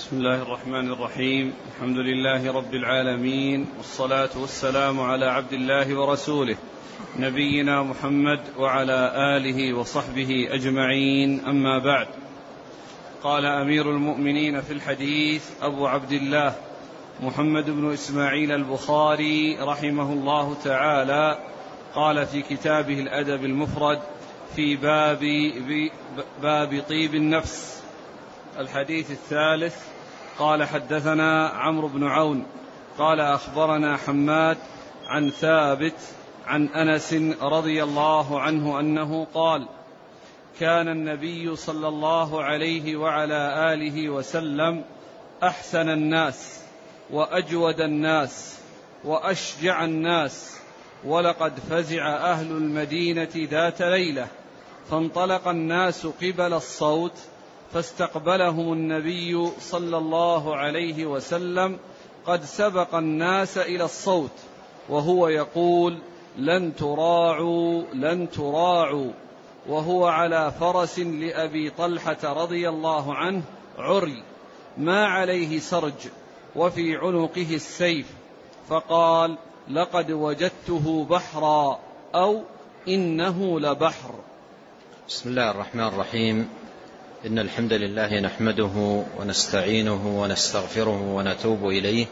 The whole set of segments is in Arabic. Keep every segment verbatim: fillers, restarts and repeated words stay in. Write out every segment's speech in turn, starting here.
بسم الله الرحمن الرحيم. الحمد لله رب العالمين، والصلاة والسلام على عبد الله ورسوله نبينا محمد وعلى آله وصحبه أجمعين، أما بعد. قال أمير المؤمنين في الحديث أبو عبد الله محمد بن إسماعيل البخاري رحمه الله تعالى، قال في كتابه الأدب المفرد في باب, باب طيب النفس الحديث الثالث، قال حدثنا عمرو بن عون قال أخبرنا حماد عن ثابت عن أنس رضي الله عنه أنه قال: كان النبي صلى الله عليه وعلى آله وسلم أحسن الناس وأجود الناس وأشجع الناس، ولقد فزع أهل المدينة ذات ليلة فانطلق الناس قبل الصوت، فاستقبلهم النبي صلى الله عليه وسلم قد سبق الناس إلى الصوت وهو يقول: لن تراعوا لن تراعوا، وهو على فرس لأبي طلحة رضي الله عنه عري ما عليه سرج وفي عنقه السيف، فقال: لقد وجدته بحرا، أو إنه لبحر. بسم الله الرحمن الرحيم. إن الحمد لله نحمده ونستعينه ونستغفره ونتوب إليه،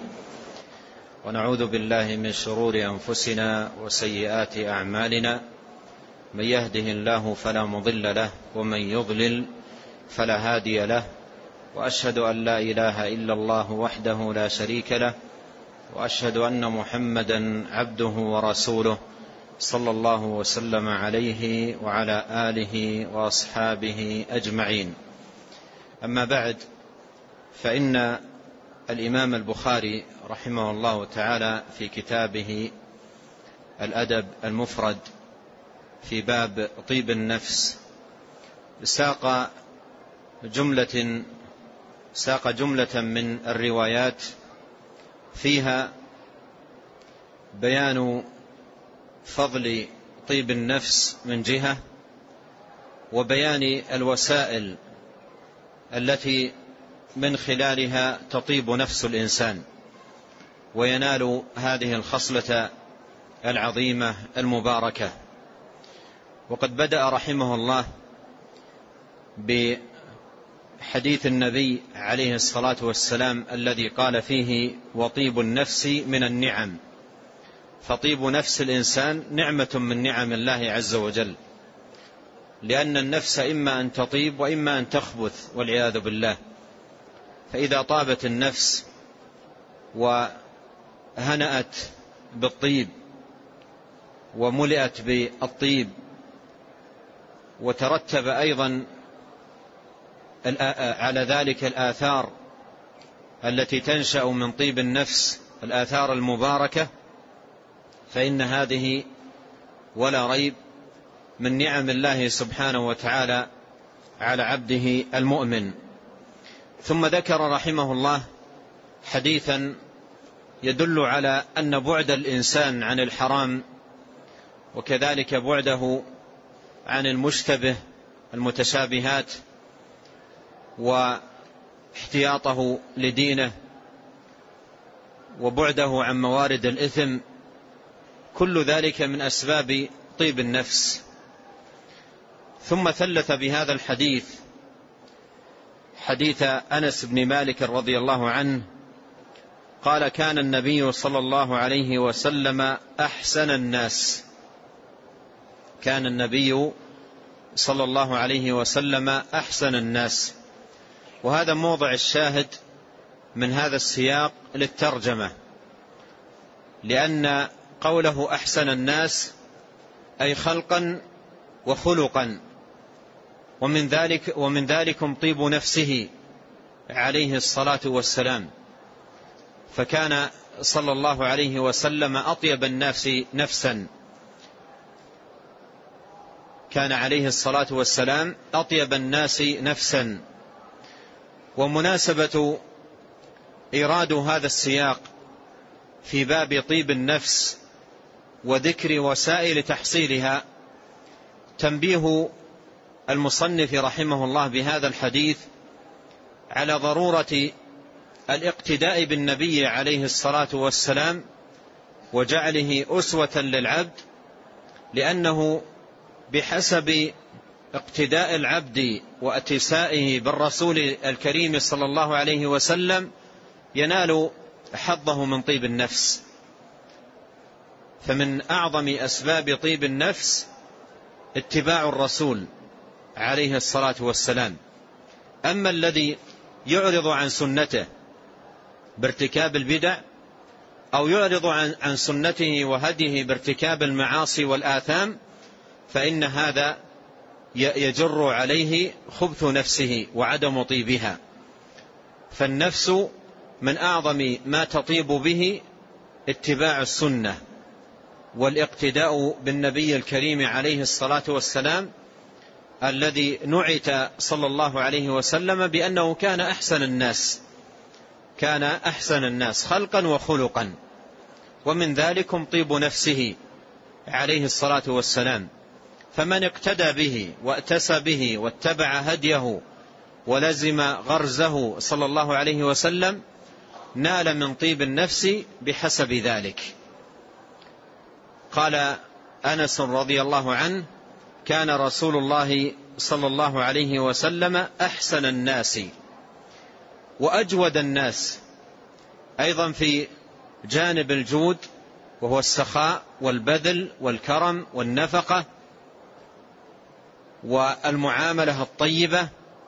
ونعوذ بالله من شرور أنفسنا وسيئات أعمالنا، من يهده الله فلا مضل له ومن يضلل فلا هادي له، وأشهد أن لا إله إلا الله وحده لا شريك له، وأشهد أن محمدا عبده ورسوله صلى الله وسلم عليه وعلى آله وأصحابه أجمعين. أما بعد، فإن الإمام البخاري رحمه الله تعالى في كتابه الأدب المفرد في باب طيب النفس ساق جملة ساق جملة من الروايات فيها بيان فضل طيب النفس من جهة، وبيان الوسائل التي من خلالها تطيب نفس الإنسان وينال هذه الخصلة العظيمة المباركة. وقد بدأ رحمه الله بحديث النبي عليه الصلاة والسلام الذي قال فيه: وطيب النفس من النعم. فطيب نفس الإنسان نعمة من نعم الله عز وجل، لأن النفس إما أن تطيب وإما أن تخبث والعياذ بالله. فإذا طابت النفس وهنأت بالطيب وملئت بالطيب، وترتب أيضا على ذلك الآثار التي تنشأ من طيب النفس، الآثار المباركة، فإن هذه ولا ريب من نعم الله سبحانه وتعالى على عبده المؤمن. ثم ذكر رحمه الله حديثا يدل على أن بعد الإنسان عن الحرام، وكذلك بعده عن المشتبه المتشابهات، واحتياطه لدينه، وبعده عن موارد الإثم، كل ذلك من أسباب طيب النفس. ثم ثلث بهذا الحديث حديث أنس بن مالك رضي الله عنه قال: كان النبي صلى الله عليه وسلم أحسن الناس. كان النبي صلى الله عليه وسلم أحسن الناس. وهذا موضع الشاهد من هذا السياق للترجمة، لأن قوله أحسن الناس أي خلقا وخلقا، ومن ذلك ومن ذلكم طيب نفسه عليه الصلاة والسلام. فكان صلى الله عليه وسلم أطيب الناس نفسا، كان عليه الصلاة والسلام أطيب الناس نفسا. ومناسبة إيراد هذا السياق في باب طيب النفس وذكر وسائل تحصيلها تنبيه المصنف رحمه الله بهذا الحديث على ضرورة الاقتداء بالنبي عليه الصلاة والسلام وجعله أسوة للعبد، لأنه بحسب اقتداء العبد واتسائه بالرسول الكريم صلى الله عليه وسلم ينال حظه من طيب النفس. فمن أعظم أسباب طيب النفس اتباع الرسول عليه الصلاة والسلام. أما الذي يعرض عن سنته بارتكاب البدع، أو يعرض عن عن سنته وهديه بارتكاب المعاصي والآثام، فإن هذا يجر عليه خبث نفسه وعدم طيبها. فالنفس من أعظم ما تطيب به اتباع السنة والاقتداء بالنبي الكريم عليه الصلاة والسلام، الذي نعت صلى الله عليه وسلم بأنه كان أحسن الناس كان أحسن الناس خلقا وخلقا، ومن ذلكم طيب نفسه عليه الصلاة والسلام. فمن اقتدى به واتسى به واتبع هديه ولزم غرزه صلى الله عليه وسلم نال من طيب النفس بحسب ذلك. قال أنس رضي الله عنه: كان رسول الله صلى الله عليه وسلم أحسن الناس وأجود الناس، أيضا في جانب الجود وهو السخاء والبذل والكرم والنفقة والمعاملة الطيبة.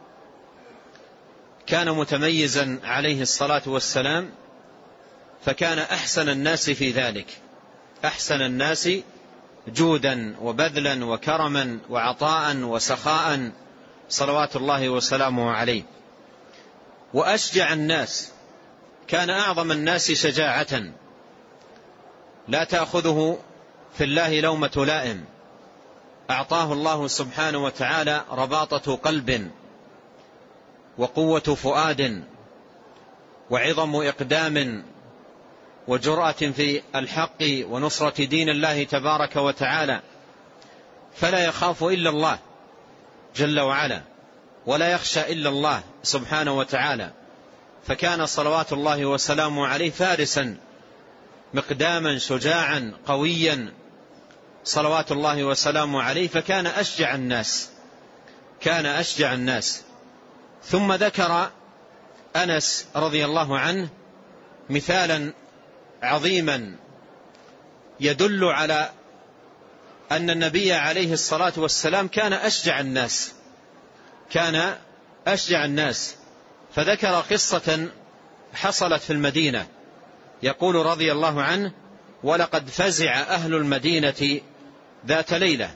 كان متميزا عليه الصلاة والسلام، فكان أحسن الناس في ذلك، أحسن الناس جودا وبذلا وكرما وعطاء وسخاء صلوات الله وسلامه عليه. وأشجع الناس، كان أعظم الناس شجاعة، لا تأخذه في الله لومة لائم. أعطاه الله سبحانه وتعالى رباطة قلب وقوة فؤاد وعظم إقدام وجرأة في الحق ونصرة دين الله تبارك وتعالى، فلا يخاف إلا الله جل وعلا، ولا يخشى إلا الله سبحانه وتعالى. فكان صلوات الله وسلامه عليه فارسا مقداما شجاعا قويا صلوات الله وسلامه عليه، فكان أشجع الناس كان أشجع الناس. ثم ذكر أنس رضي الله عنه مثالا عظيما يدل على أن النبي عليه الصلاة والسلام كان أشجع الناس كان أشجع الناس فذكر قصة حصلت في المدينة. يقول رضي الله عنه: ولقد فزع أهل المدينة ذات ليلة.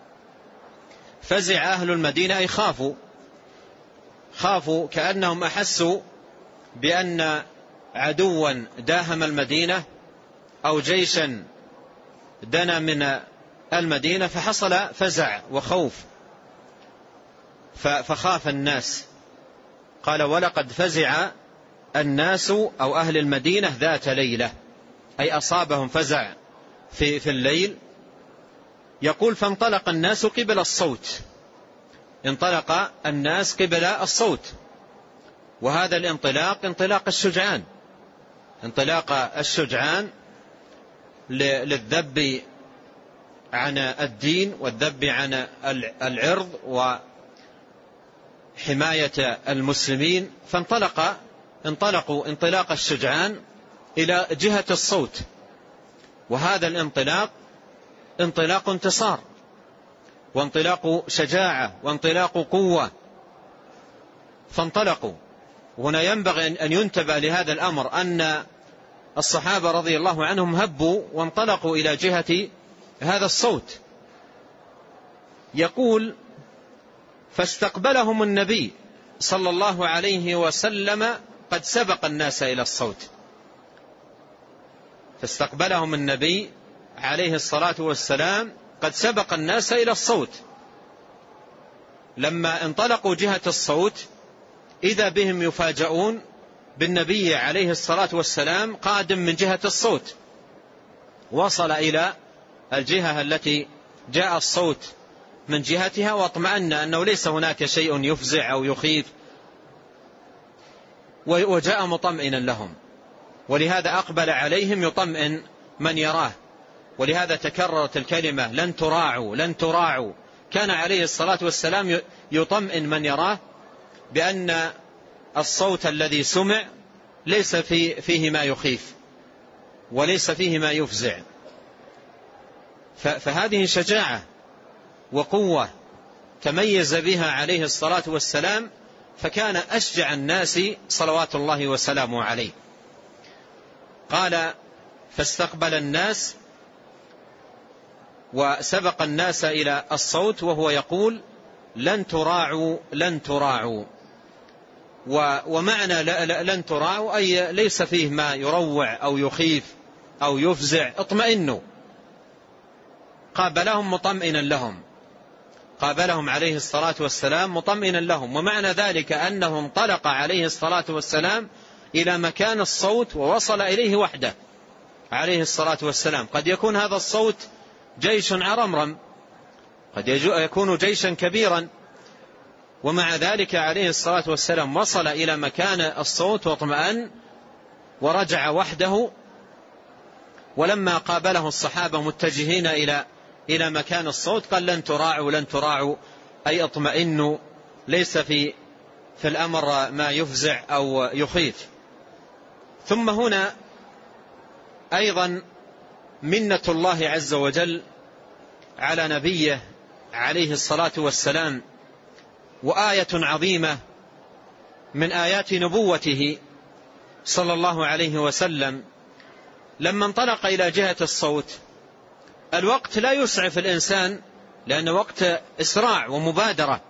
فزع أهل المدينة أي خافوا خافوا كأنهم أحسوا بأن عدوا داهم المدينة أو جيشا دنا من المدينة، فحصل فزع وخوف فخاف الناس. قال: ولقد فزع الناس أو أهل المدينة ذات ليلة، أي أصابهم فزع في, في الليل. يقول: فانطلق الناس قبل الصوت انطلق الناس قبل الصوت وهذا الانطلاق انطلاق الشجعان انطلاق الشجعان للذب عن الدين والذب عن العرض وحماية المسلمين. فانطلق انطلقوا انطلاق الشجعان إلى جهة الصوت، وهذا الانطلاق انطلاق انتصار وانطلاق شجاعة وانطلاق قوة. فانطلقوا. هنا ينبغي أن ينتبه لهذا الأمر، أن الصحابة رضي الله عنهم هبوا وانطلقوا إلى جهة هذا الصوت. يقول: فاستقبلهم النبي صلى الله عليه وسلم قد سبق الناس إلى الصوت. فاستقبلهم النبي عليه الصلاة والسلام قد سبق الناس إلى الصوت. لما انطلقوا جهة الصوت إذا بهم يفاجؤون بالنبي عليه الصلاة والسلام قادم من جهة الصوت. وصل إلى الجهة التي جاء الصوت من جهتها، واطمأن أنه ليس هناك شيء يفزع أو يخيف. وجاء مطمئنا لهم، ولهذا أقبل عليهم يطمئن من يراه، ولهذا تكررت الكلمة لن تراعوا لن تراعوا. كان عليه الصلاة والسلام يطمئن من يراه بأن الصوت الذي سمع ليس فيه, فيه ما يخيف وليس فيه ما يفزع. فهذه شجاعة وقوة تميز بها عليه الصلاة والسلام، فكان أشجع الناس صلوات الله وسلامه عليه. قال فاستقبل الناس وسبق الناس إلى الصوت وهو يقول لن تراعوا لن تراعوا. ومعنى لن تراعوا أي ليس فيه ما يروع أو يخيف أو يفزع، اطمئنوا. قابلهم مطمئنا لهم، قابلهم عليه الصلاة والسلام مطمئنا لهم. ومعنى ذلك أنه انطلق عليه الصلاة والسلام إلى مكان الصوت ووصل إليه وحده عليه الصلاة والسلام. قد يكون هذا الصوت جيش عرمرم، قد يكون جيشا كبيرا، ومع ذلك عليه الصلاة والسلام وصل إلى مكان الصوت واطمأن ورجع وحده. ولما قابله الصحابة متجهين إلى إلى مكان الصوت قال لن تراعوا لن تراعوا أي اطمئنوا، ليس في في الأمر ما يفزع أو يخيف. ثم هنا أيضا منة الله عز وجل على نبيه عليه الصلاة والسلام، وآية عظيمة من آيات نبوته صلى الله عليه وسلم. لما انطلق إلى جهة الصوت، الوقت لا يسعف الإنسان لأن وقت إسراع ومبادرة،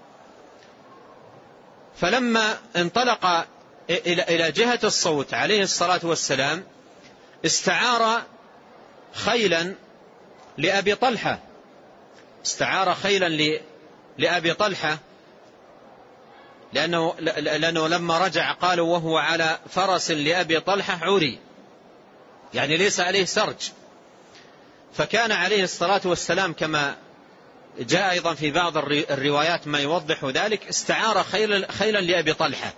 فلما انطلق إلى جهة الصوت عليه الصلاة والسلام استعار خيلا لأبي طلحة استعار خيلا لأبي طلحة لأنه, لأنه لما رجع قالوا وهو على فرس لأبي طلحة عري، يعني ليس عليه سرج. فكان عليه الصلاة والسلام كما جاء أيضا في بعض الروايات ما يوضح ذلك استعار خيلا لأبي طلحة.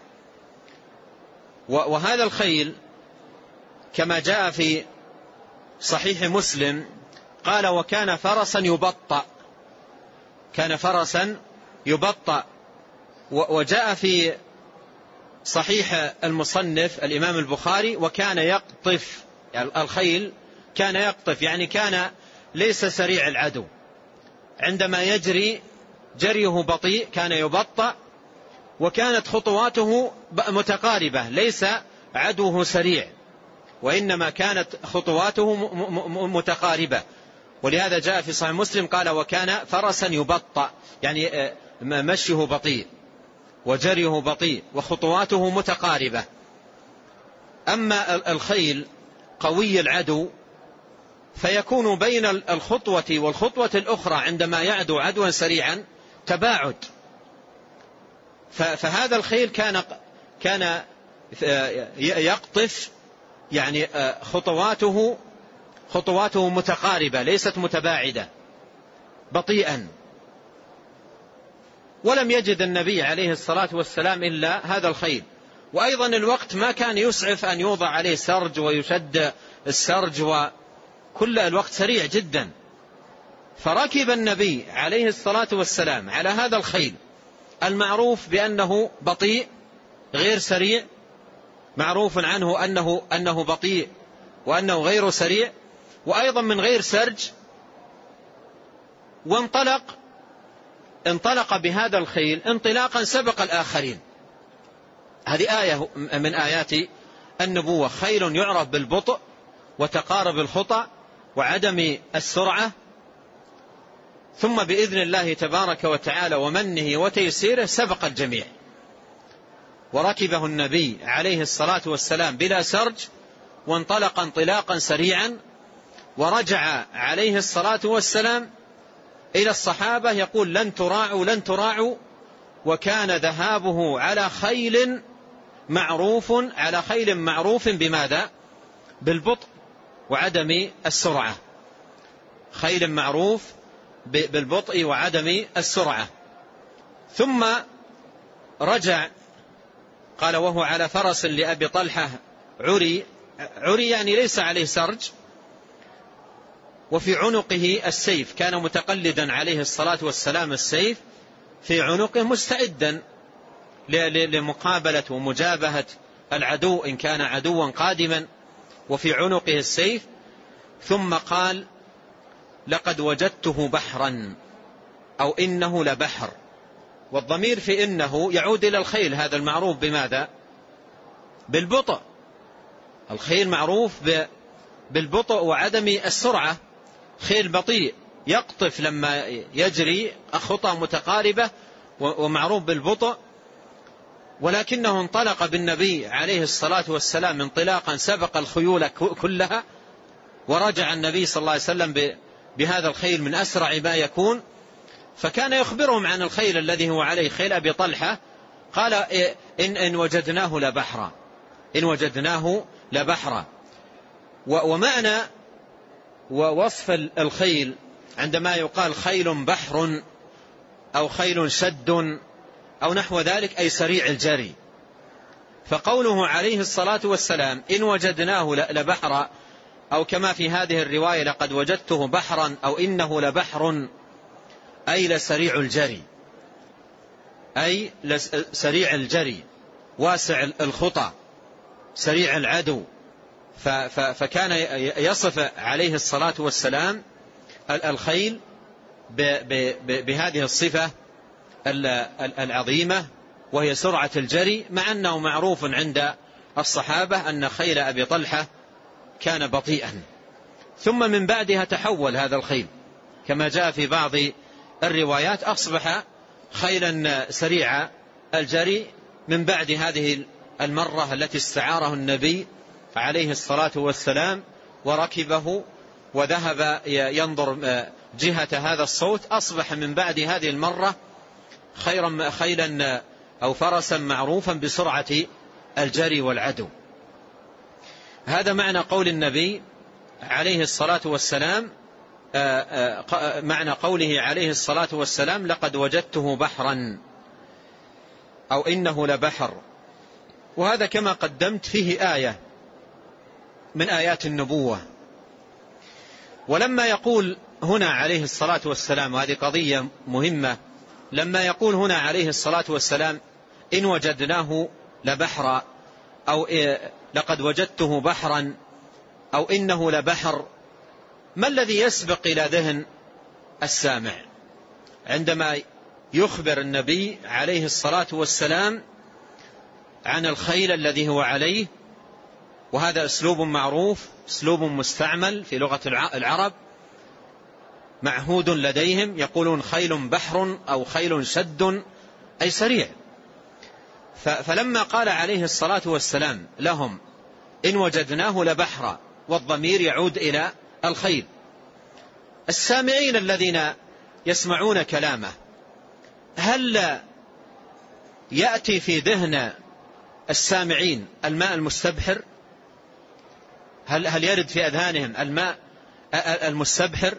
وهذا الخيل كما جاء في صحيح مسلم قال وكان فرسا يبطأ، كان فرسا يبطأ. وجاء في صحيح المصنف الإمام البخاري وكان يقطف، يعني الخيل كان يقطف، يعني كان ليس سريع العدو، عندما يجري جريه بطيء كان يبطأ، وكانت خطواته متقاربة، ليس عدوه سريع وإنما كانت خطواته متقاربة. ولهذا جاء في صحيح مسلم قال وكان فرسا يبطأ، يعني مشيه بطيء وجريه بطيء وخطواته متقاربة. أما الخيل قوي العدو فيكون بين الخطوة والخطوة الأخرى عندما يعدو عدوا سريعا تباعد. فهذا الخيل كان كان يقطف، يعني خطواته خطواته متقاربة ليست متباعدة بطيئا. ولم يجد النبي عليه الصلاة والسلام إلا هذا الخيل. وأيضا الوقت ما كان يسعف أن يوضع عليه سرج ويشد السرج، وكل الوقت سريع جدا. فركب النبي عليه الصلاة والسلام على هذا الخيل المعروف بأنه بطيء غير سريع، معروف عنه أنه, أنه بطيء وأنه غير سريع، وأيضا من غير سرج. وانطلق انطلق بهذا الخيل انطلاقا سبق الآخرين. هذه آية من آيات النبوة، خيل يعرف بالبطء وتقارب الخطى وعدم السرعة، ثم بإذن الله تبارك وتعالى ومنه وتيسيره سبق الجميع. وركبه النبي عليه الصلاة والسلام بلا سرج وانطلق انطلاقا سريعا، ورجع عليه الصلاة والسلام إلى الصحابة يقول لن تراعوا لن تراعوا. وكان ذهابه على خيل معروف على خيل معروف بماذا؟ بالبطء وعدم السرعة، خيل معروف بالبطء وعدم السرعة. ثم رجع قال وهو على فرس لأبي طلحة عري، عري يعني ليس عليه سرج، وفي عنقه السيف، كان متقلدا عليه الصلاة والسلام السيف في عنقه مستعدا لمقابلة ومجابهة العدو إن كان عدوا قادما، وفي عنقه السيف. ثم قال لقد وجدته بحرا أو إنه لبحر، والضمير في إنه يعود إلى الخيل، هذا المعروف بماذا؟ بالبطء. الخيل معروف بالبطء وعدم السرعة، خيل بطيء يقطف لما يجري خطى متقاربة ومعروف بالبطء، ولكنه انطلق بالنبي عليه الصلاة والسلام انطلاقا سبق الخيول كلها، ورجع النبي صلى الله عليه وسلم بهذا الخيل من أسرع ما يكون. فكان يخبرهم عن الخيل الذي هو عليه، خيل أبي طلحة، قال إن, إن وجدناه لبحرا، إن وجدناه لبحرا. ومعنى ووصف الخيل عندما يقال خيل بحر أو خيل شد أو نحو ذلك أي سريع الجري. فقوله عليه الصلاة والسلام إن وجدناه لبحرا، أو كما في هذه الرواية لقد وجدته بحرا أو إنه لبحر، أي لسريع الجري، أي سريع الجري واسع الخطى سريع العدو. فكان يصف عليه الصلاة والسلام الخيل بهذه الصفة العظيمة وهي سرعة الجري، مع أنه معروف عند الصحابة أن خيل أبي طلحة كان بطيئا. ثم من بعدها تحول هذا الخيل كما جاء في بعض الروايات، أصبح خيلا سريع الجري من بعد هذه المرة التي استعاره النبي عليه الصلاة والسلام وركبه وذهب ينظر جهة هذا الصوت، أصبح من بعد هذه المرة خيرا خيلا أو فرسا معروفا بسرعة الجري والعدو. هذا معنى قول النبي عليه الصلاة والسلام، معنى قوله عليه الصلاة والسلام لقد وجدته بحرا أو إنه لبحر. وهذا كما قدمت فيه آية من آيات النبوة. ولما يقول هنا عليه الصلاة والسلام، وهذه قضية مهمة، لما يقول هنا عليه الصلاة والسلام إن وجدناه لبحرا أو لقد وجدته بحرا أو إنه لبحر، ما الذي يسبق إلى ذهن السامع عندما يخبر النبي عليه الصلاة والسلام عن الخيل الذي هو عليه؟ وهذا أسلوب معروف، أسلوب مستعمل في لغة العرب، معهود لديهم، يقولون خيل بحر أو خيل شد أي سريع. فلما قال عليه الصلاة والسلام لهم إن وجدناه لبحرا، والضمير يعود إلى الخيل، السامعين الذين يسمعون كلامه هل يأتي في ذهن السامعين الماء المستبحر؟ هل هل يرد في أذهانهم الماء المستبحر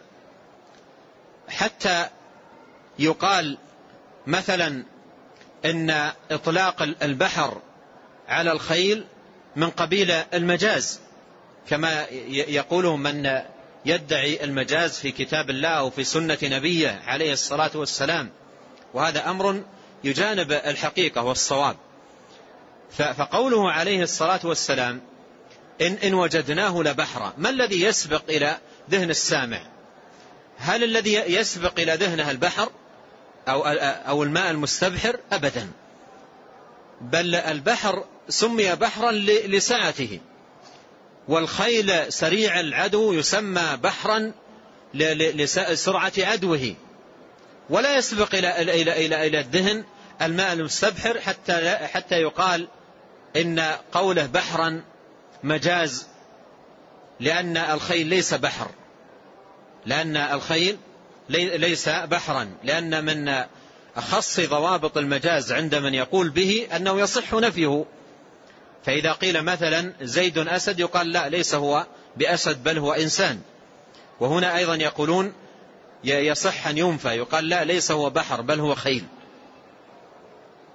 حتى يقال مثلا إن إطلاق البحر على الخيل من قبيل المجاز، كما يقوله من يدعي المجاز في كتاب الله أو في سنة نبيه عليه الصلاة والسلام، وهذا أمر يجانب الحقيقة والصواب. فقوله عليه الصلاة والسلام إن, إن وجدناه لبحرا، ما الذي يسبق إلى ذهن السامع؟ هل الذي يسبق إلى ذهنها البحر أو, أو الماء المستبحر؟ أبدا، بل البحر سمي بحرا لسعته، والخيل سريع العدو يسمى بحرا لسرعة عدوه، ولا يسبق إلى, إلى, إلى, إلى, إلى الذهن الماء المستبحر حتى, حتى يقال إن قوله بحرا مجاز، لأن الخيل ليس بحر، لأن الخيل ليس بحرا، لأن من أخص ضوابط المجاز عند من يقول به أنه يصح نفيه. فإذا قيل مثلا زيد أسد يقال لا، ليس هو بأسد بل هو إنسان. وهنا أيضا يقولون يصح أن ينفى، يقال لا، ليس هو بحر بل هو خيل.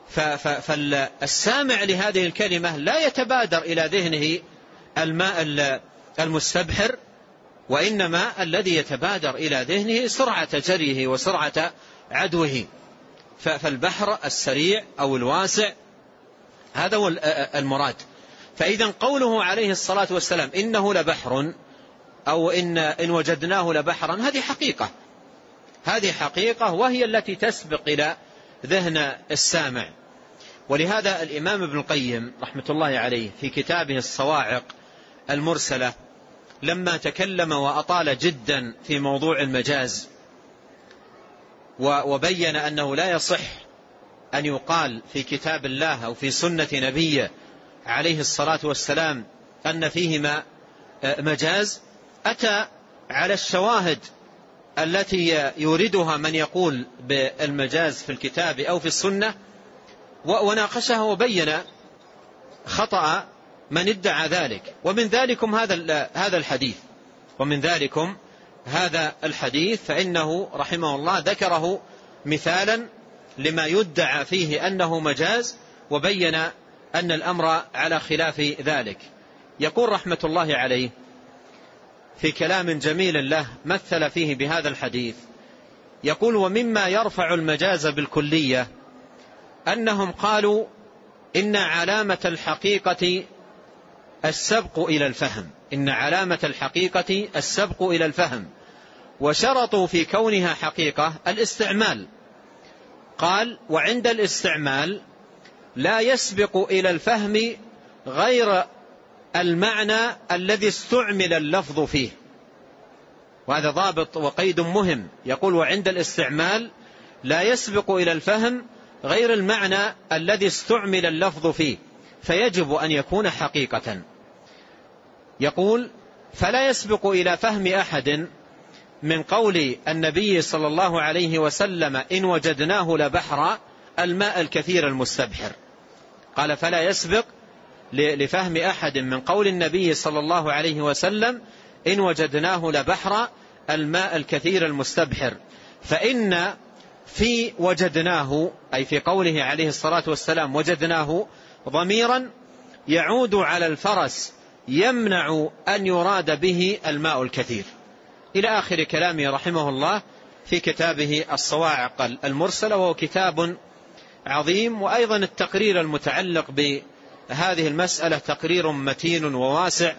فالسامع لهذه الكلمة لا يتبادر إلى ذهنه الماء المستبحر، وإنما الذي يتبادر إلى ذهنه سرعة جريه وسرعة عدوه. فالبحر السريع أو الواسع هذا هو المراد. فإذا قوله عليه الصلاة والسلام إنه لبحر أو إن, إن وجدناه لبحرا، هذه حقيقة، هذه حقيقة وهي التي تسبق إلى ذهن السامع. ولهذا الإمام ابن القيم رحمة الله عليه في كتابه الصواعق المرسلة لما تكلم وأطال جدا في موضوع المجاز وبين أنه لا يصح أن يقال في كتاب الله أو في سنة نبيه عليه الصلاة والسلام أن فيهما مجاز، أتى على الشواهد التي يوردها من يقول بالمجاز في الكتاب أو في السنة وناقشها وبين خطأ من ادعى ذلك. ومن ذلكم هذا هذا الحديث ومن ذلكم هذا الحديث فإنه رحمه الله ذكره مثالا لما يدعى فيه أنه مجاز، وبين أن الأمر على خلاف ذلك. يقول رحمة الله عليه في كلام جميل له مثل فيه بهذا الحديث، يقول: ومما يرفع المجاز بالكلية أنهم قالوا إن علامة الحقيقة السبق إلى الفهم، إن علامة الحقيقة السبق إلى الفهم، وشرطوا في كونها حقيقة الاستعمال. قال: وعند الاستعمال لا يسبق إلى الفهم غير المعنى الذي استعمل اللفظ فيه. وهذا ضابط وقيد مهم. يقول: وعند الاستعمال لا يسبق إلى الفهم غير المعنى الذي استعمل اللفظ فيه، فيجب أن يكون حقيقة. يقول: فلا يسبق إلى فهم أحد من قول النبي صلى الله عليه وسلم إن وجدناه لبحر الماء الكثير المستبحر. قال: فلا يسبق لفهم أحد من قول النبي صلى الله عليه وسلم إن وجدناه لبحر الماء الكثير المستبحر، فإن في وجدناه أي في قوله عليه الصلاة والسلام وجدناه ضميرا يعود على الفرس يمنع أن يراد به الماء الكثير، إلى آخر كلامه رحمه الله في كتابه الصواعق المرسلة، وهو كتاب عظيم. وأيضا التقرير المتعلق بهذه المسألة تقرير متين وواسع،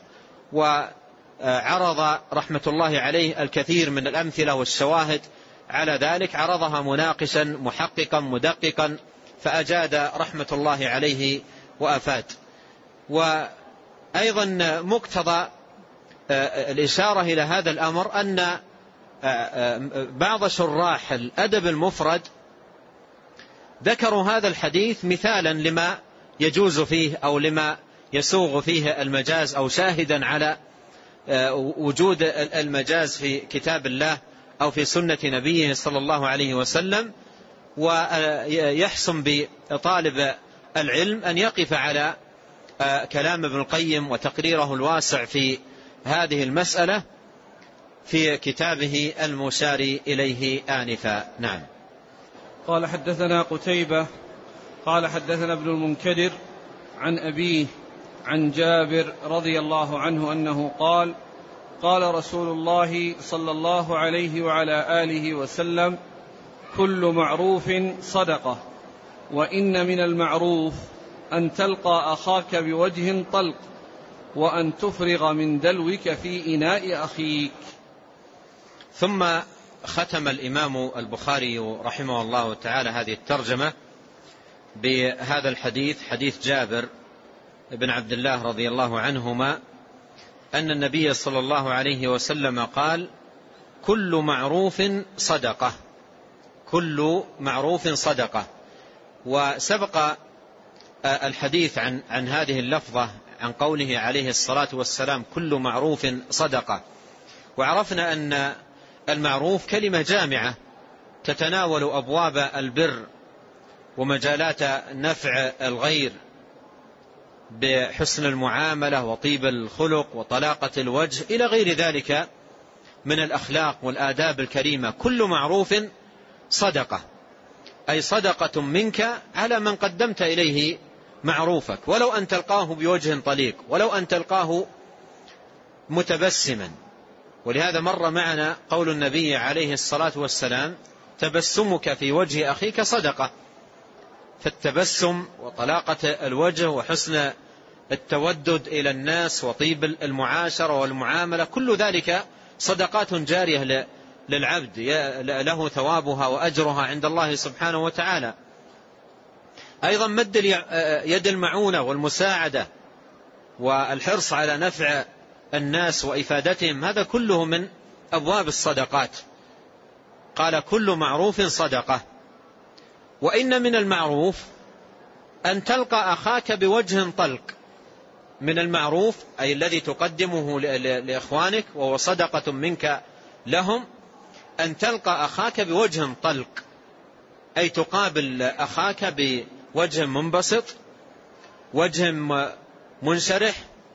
وعرض رحمة الله عليه الكثير من الأمثلة والشواهد على ذلك، عرضها مناقشا محققا مدققا، فأجاد رحمة الله عليه وأفاد. وأيضا مقتضى الإشارة إلى هذا الأمر أن بعض شراح الأدب المفرد ذكروا هذا الحديث مثالا لما يجوز فيه أو لما يسوغ فيه المجاز، أو شاهدا على وجود المجاز في كتاب الله أو في سنة نبيه صلى الله عليه وسلم. ويحسن بطالب العلم أن يقف على كلام ابن القيم وتقريره الواسع في هذه المسألة في كتابه المشار إليه آنفا. نعم. قال: حدثنا قتيبة قال حدثنا ابن المنكدر عن أبيه عن جابر رضي الله عنه أنه قال: قال رسول الله صلى الله عليه وعلى آله وسلم: كل معروف صدقة، وإن من المعروف أن تلقى أخاك بوجه طلق، وأن تفرغ من دلوك في إناء أخيك. ثم ختم الإمام البخاري رحمه الله تعالى هذه الترجمة بهذا الحديث، حديث جابر بن عبد الله رضي الله عنهما أن النبي صلى الله عليه وسلم قال: كل معروف صدقة، كل معروف صدقة. وسبق الحديث عن عن هذه اللفظة عن قوله عليه الصلاة والسلام كل معروف صدقة، وعرفنا أن المعروف كلمة جامعة تتناول أبواب البر ومجالات نفع الغير بحسن المعاملة وطيب الخلق وطلاقة الوجه إلى غير ذلك من الأخلاق والآداب الكريمة. كل معروف صدقة. أي صدقة منك على من قدمت إليه معروفك، ولو أن تلقاه بوجه طليق، ولو أن تلقاه متبسما. ولهذا مر معنا قول النبي عليه الصلاة والسلام: تبسمك في وجه أخيك صدقة. فالتبسم وطلاقة الوجه وحسن التودد إلى الناس وطيب المعاشرة والمعاملة، كل ذلك صدقات جارية للعبد له ثوابها وأجرها عند الله سبحانه وتعالى. أيضا مد يد المعونة والمساعدة والحرص على نفع الناس وإفادتهم، هذا كله من أبواب الصدقات. قال: كل معروف صدقة. وإن من المعروف أن تلقى أخاك بوجه طلق. من المعروف أي الذي تقدمه لإخوانك وهو صدقة منك لهم، أن تلقى أخاك بوجه طلق، أي تقابل أخاك بوجه منبسط، وجه منشرح،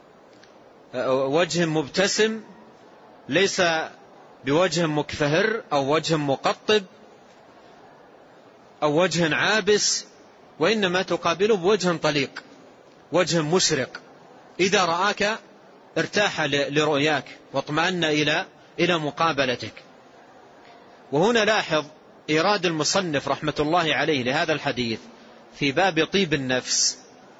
وجه مبتسم، ليس بوجه مكفهر أو وجه مقطب أو وجه عابس، وإنما تقابله بوجه طليق، وجه مشرق. إذا رآك ارتاح لرؤياك واطمأن إلى إلى مقابلتك. وهنا لاحظ إيراد المصنف رحمة الله عليه لهذا الحديث في باب طيب النفس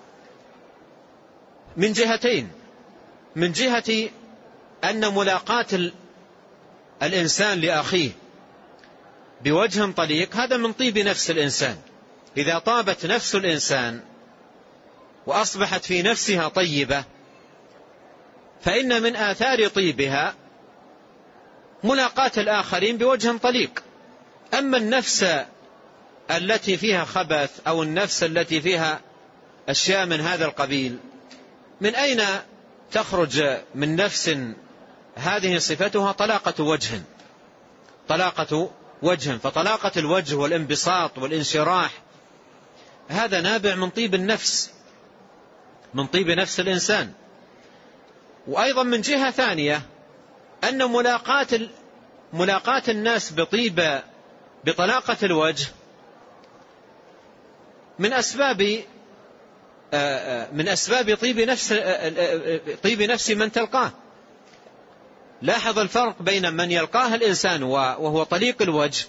من جهتين: من جهة أن ملاقاة الإنسان لأخيه بوجه طليق هذا من طيب نفس الإنسان. إذا طابت نفس الإنسان وأصبحت في نفسها طيبة، فإن من آثار طيبها ملاقاة الآخرين بوجه طليق. أما النفس التي فيها خبث أو النفس التي فيها أشياء من هذا القبيل، من أين تخرج من نفس هذه صفتها طلاقة وجه طلاقة وجه فطلاقة الوجه والانبساط والانشراح هذا نابع من طيب النفس، من طيب نفس الإنسان. وأيضا من جهة ثانية أن ملاقاة ملاقاة الناس بطيب بطلاقة الوجه من أسباب من أسباب طيب نفس طيب نفس من تلقاه. لاحظ الفرق بين من يلقاه الإنسان وهو طليق الوجه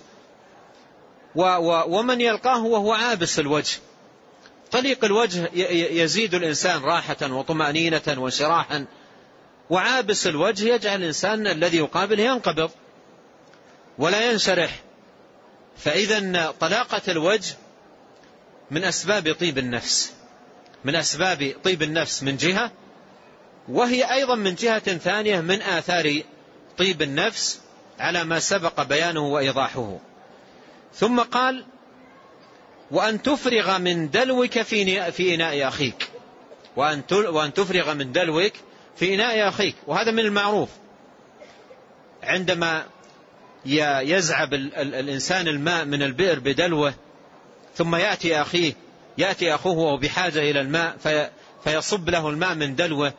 ومن يلقاه وهو عابس الوجه. طليق الوجه يزيد الإنسان راحة وطمأنينة وانشراحا، وعابس الوجه يجعل الإنسان الذي يقابله ينقبض ولا ينشرح. فإذا طلاقة الوجه من أسباب طيب النفس، من أسباب طيب النفس من جهة، وهي أيضا من جهة ثانية من آثار طيب النفس على ما سبق بيانه وإيضاحه. ثم قال: وأن تفرغ من دلوك في إناء أخيك، وأن تفرغ من دلوك في إناء أخيك. وهذا من المعروف. عندما يزعب الإنسان الماء من البئر بدلوه ثم يأتي أخيه يأتي أخوه وهو بحاجة إلى الماء فيصب له الماء من دلوه،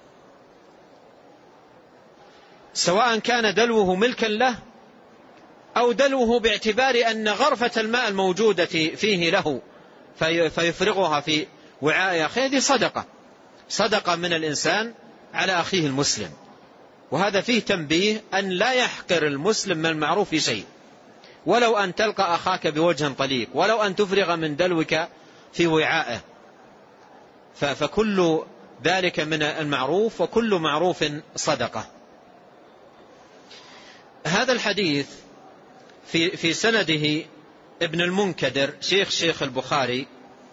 سواء كان دلوه ملكا له أو دلوه باعتبار أن غرفة الماء الموجودة فيه له فيفرغها في وعاء أخيه، هذه صدقة صدقة من الإنسان على أخيه المسلم. وهذا فيه تنبيه أن لا يحقر المسلم من المعروف شيء، ولو أن تلقى أخاك بوجه طليق، ولو أن تفرغ من دلوك في وعائه، فكل ذلك من المعروف، وكل معروف صدقة. هذا الحديث في في سنده ابن المنكدر شيخ شيخ البخاري،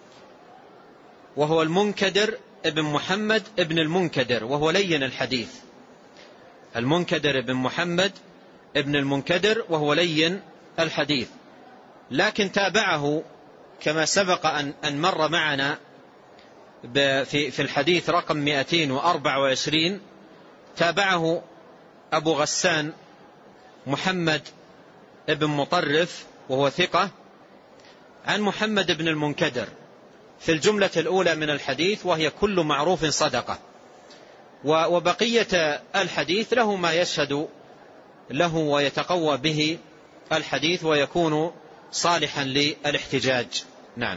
وهو المنكدر ابن محمد ابن المنكدر، وهو لين الحديث. المنكدر ابن محمد ابن المنكدر وهو لين الحديث، لكن تابعه كما سبق أن مر معنا في في الحديث رقم مئتين وأربعة وعشرين، تابعه أبو غسان محمد ابن مطرف وهو ثقة عن محمد بن المنكدر في الجملة الأولى من الحديث، وهي كل معروف صدقة. وبقية الحديث له ما يشهد له ويتقوى به الحديث ويكون صالحا للاحتجاج. نعم.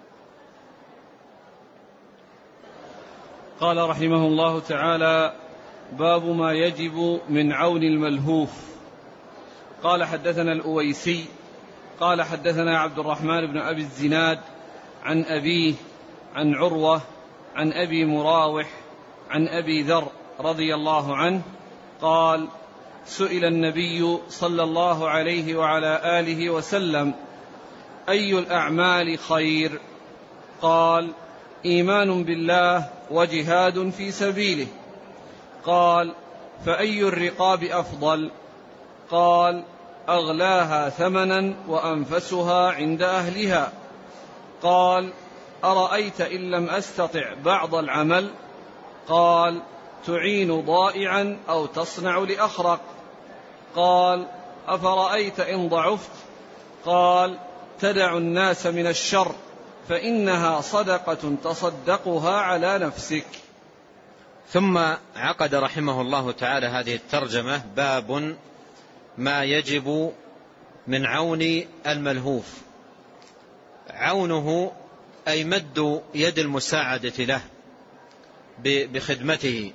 قال رحمه الله تعالى: باب ما يجب من عون الملهوف. قال: حدثنا الأويسي قال: حدثنا عبد الرحمن بن أبي الزناد عن أبيه عن عروة عن أبي مراوح عن أبي ذر رضي الله عنه قال: سئل النبي صلى الله عليه وعلى آله وسلم: أي الأعمال خير؟ قال: إيمان بالله وجهاد في سبيله. قال: فأي الرقاب أفضل؟ قال: أغلاها ثمنا وأنفسها عند أهلها. قال: أرأيت إن لم أستطع بعض العمل؟ قال: تعين ضائعا أو تصنع لأخرق. قال: أفرأيت إن ضعفت؟ قال: تدع الناس من الشر فإنها صدقة تصدقها على نفسك. ثم عقد رحمه الله تعالى هذه الترجمة: باب ما يجب من عون الملهوف. عونه أي مد يد المساعدة له بخدمته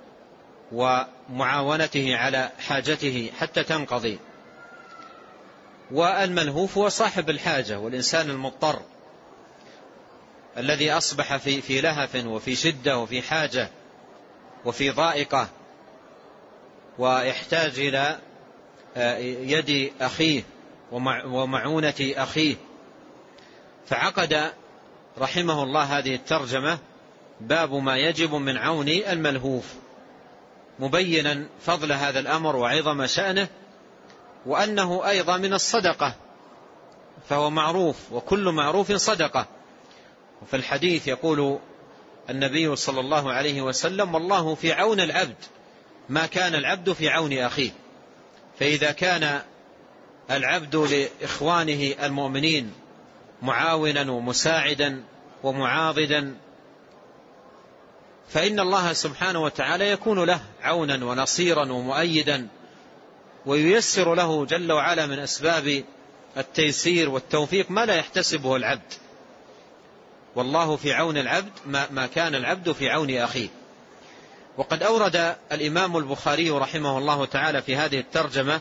ومعاونته على حاجته حتى تنقضي. والملهوف هو صاحب الحاجة والإنسان المضطر الذي أصبح في في لهف وفي شدة وفي حاجة وفي ضائقة ويحتاج إلى يد أخيه ومعونة أخيه. فعقد رحمه الله هذه الترجمة: باب ما يجب من عون الملهوف، مبينا فضل هذا الأمر وعظم شأنه، وأنه أيضا من الصدقة، فهو معروف وكل معروف صدقة. وفي الحديث يقول النبي صلى الله عليه وسلم: والله في عون العبد ما كان العبد في عون أخيه. فإذا كان العبد لإخوانه المؤمنين معاونا ومساعدا ومعاضدا، فإن الله سبحانه وتعالى يكون له عونا ونصيرا ومؤيدا، وييسر له جل وعلا من أسباب التيسير والتوفيق ما لا يحتسبه العبد. والله في عون العبد ما كان العبد في عون أخيه. وقد أورد الإمام البخاري رحمه الله تعالى في هذه الترجمة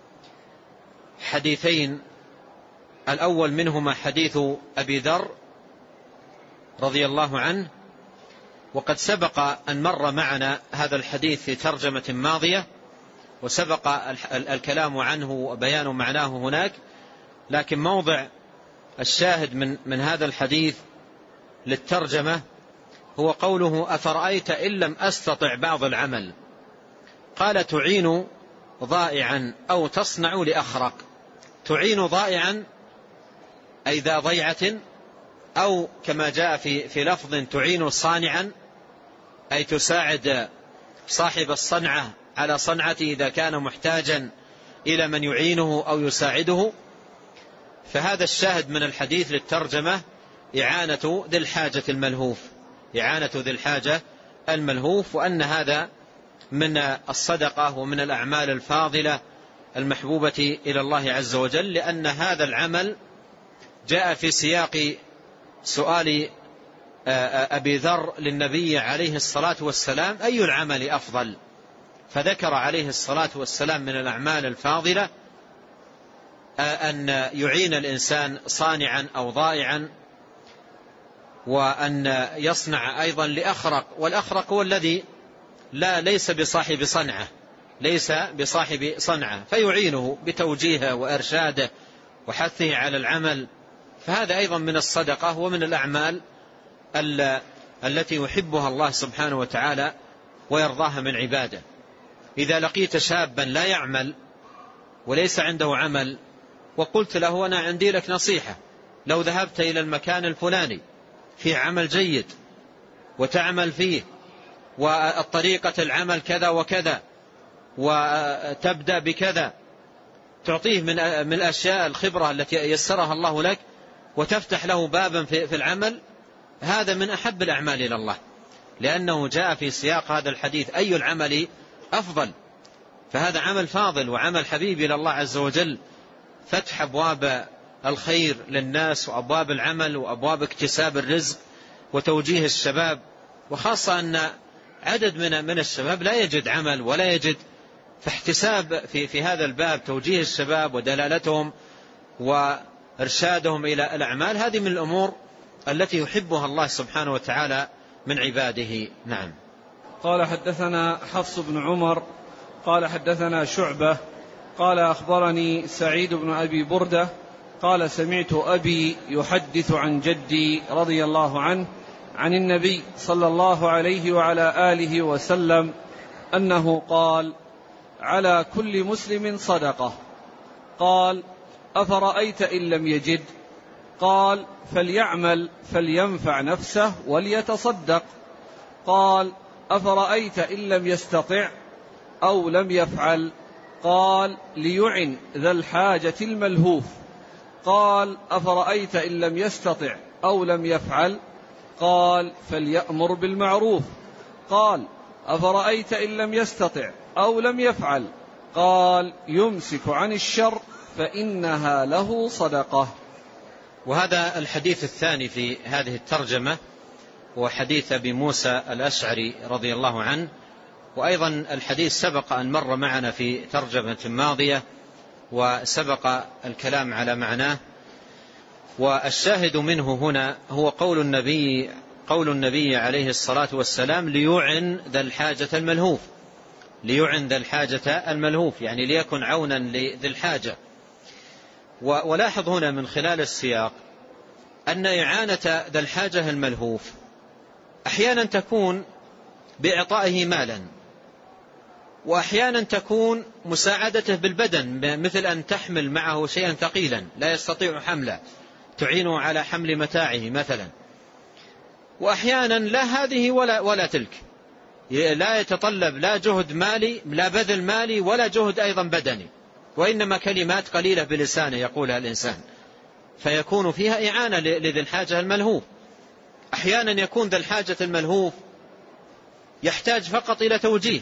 حديثين، الأول منهما حديث أبي ذر رضي الله عنه، وقد سبق أن مر معنا هذا الحديث في ترجمة ماضية، وسبق الكلام عنه وبيان معناه هناك، لكن موضع الشاهد من, من هذا الحديث للترجمة هو قوله: أفرأيت إن لم أستطع بعض العمل؟ قال: تعين ضائعا أو تصنع لأخرق. تعين ضائعا أي ذا ضيعة، أو كما جاء في, في لفظ تعين صانعا أي تساعد صاحب الصنعة على صنعته إذا كان محتاجا إلى من يعينه أو يساعده. فهذا الشاهد من الحديث للترجمة إعانة ذي الحاجة الملهوف، إعانة ذي الحاجة الملهوف، وأن هذا من الصدقة ومن الأعمال الفاضلة المحبوبة إلى الله عز وجل، لأن هذا العمل جاء في سياق سؤال أبي ذر للنبي عليه الصلاة والسلام: أي العمل أفضل؟ فذكر عليه الصلاة والسلام من الأعمال الفاضلة أن يعين الإنسان صانعا أو ضائعا، وأن يصنع أيضا لأخرق. والأخرق هو الذي لا ليس بصاحب صنعة ليس بصاحب صنعة فيعينه بتوجيهه وإرشاده وحثه على العمل. فهذا أيضا من الصدقة ومن الأعمال التي يحبها الله سبحانه وتعالى ويرضاها من عباده. إذا لقيت شابا لا يعمل وليس عنده عمل وقلت له: أنا عندي لك نصيحة، لو ذهبت إلى المكان الفلاني في عمل جيد وتعمل فيه والطريقة العمل كذا وكذا وتبدأ بكذا، تعطيه من من الأشياء الخبرة التي يسرها الله لك وتفتح له بابا في العمل، هذا من أحب الأعمال إلى الله، لأنه جاء في سياق هذا الحديث: أي العمل أفضل؟ فهذا عمل فاضل وعمل حبيب إلى الله عز وجل. فتح أبواب الخير للناس وأبواب العمل وأبواب اكتساب الرزق وتوجيه الشباب، وخاصة أن عدد من من الشباب لا يجد عمل ولا يجد، فاحتساب في في هذا الباب توجيه الشباب ودلالتهم وإرشادهم إلى الأعمال، هذه من الأمور التي يحبها الله سبحانه وتعالى من عباده. نعم. قال حدثنا حفص بن عمر قال حدثنا شعبة قال أخبرني سعيد بن أبي بردة قال سمعت أبي يحدث عن جدي رضي الله عنه عن النبي صلى الله عليه وعلى آله وسلم أنه قال: على كل مسلم صدقة. قال: أفرأيت إن لم يجد؟ قال: فليعمل فلينفع نفسه وليتصدق. قال: أفرأيت إن لم يستطع أو لم يفعل؟ قال: ليعن ذا الحاجة الملهوف. قال: أفرأيت إن لم يستطع أو لم يفعل؟ قال: فليأمر بالمعروف. قال: أفرأيت إن لم يستطع أو لم يفعل؟ قال: يمسك عن الشر فإنها له صدقة. وهذا الحديث الثاني في هذه الترجمة هو حديث أبي موسى الأشعري رضي الله عنه، وأيضا الحديث سبق أن مر معنا في ترجمة ماضية وسبق الكلام على معناه. والشاهد منه هنا هو قول النبي قول النبي عليه الصلاة والسلام: ليعن ذا الحاجة الملهوف. ليعن ذا الحاجة الملهوف يعني ليكن عونا لذي الحاجة. ولاحظ هنا من خلال السياق أن إعانة ذا الحاجة الملهوف أحيانا تكون بإعطائه مالا، وأحيانا تكون مساعدته بالبدن، مثل أن تحمل معه شيئا ثقيلا لا يستطيع حمله تعينه على حمل متاعه مثلا. وأحيانا لا هذه ولا, ولا تلك، لا يتطلب لا جهد مالي لا بذل مالي ولا جهد أيضا بدني، وإنما كلمات قليلة بلسانه يقولها الإنسان، فيكون فيها إعانة لذي الحاجة الملهوف. أحيانا يكون ذا الحاجة الملهوف يحتاج فقط إلى توجيه،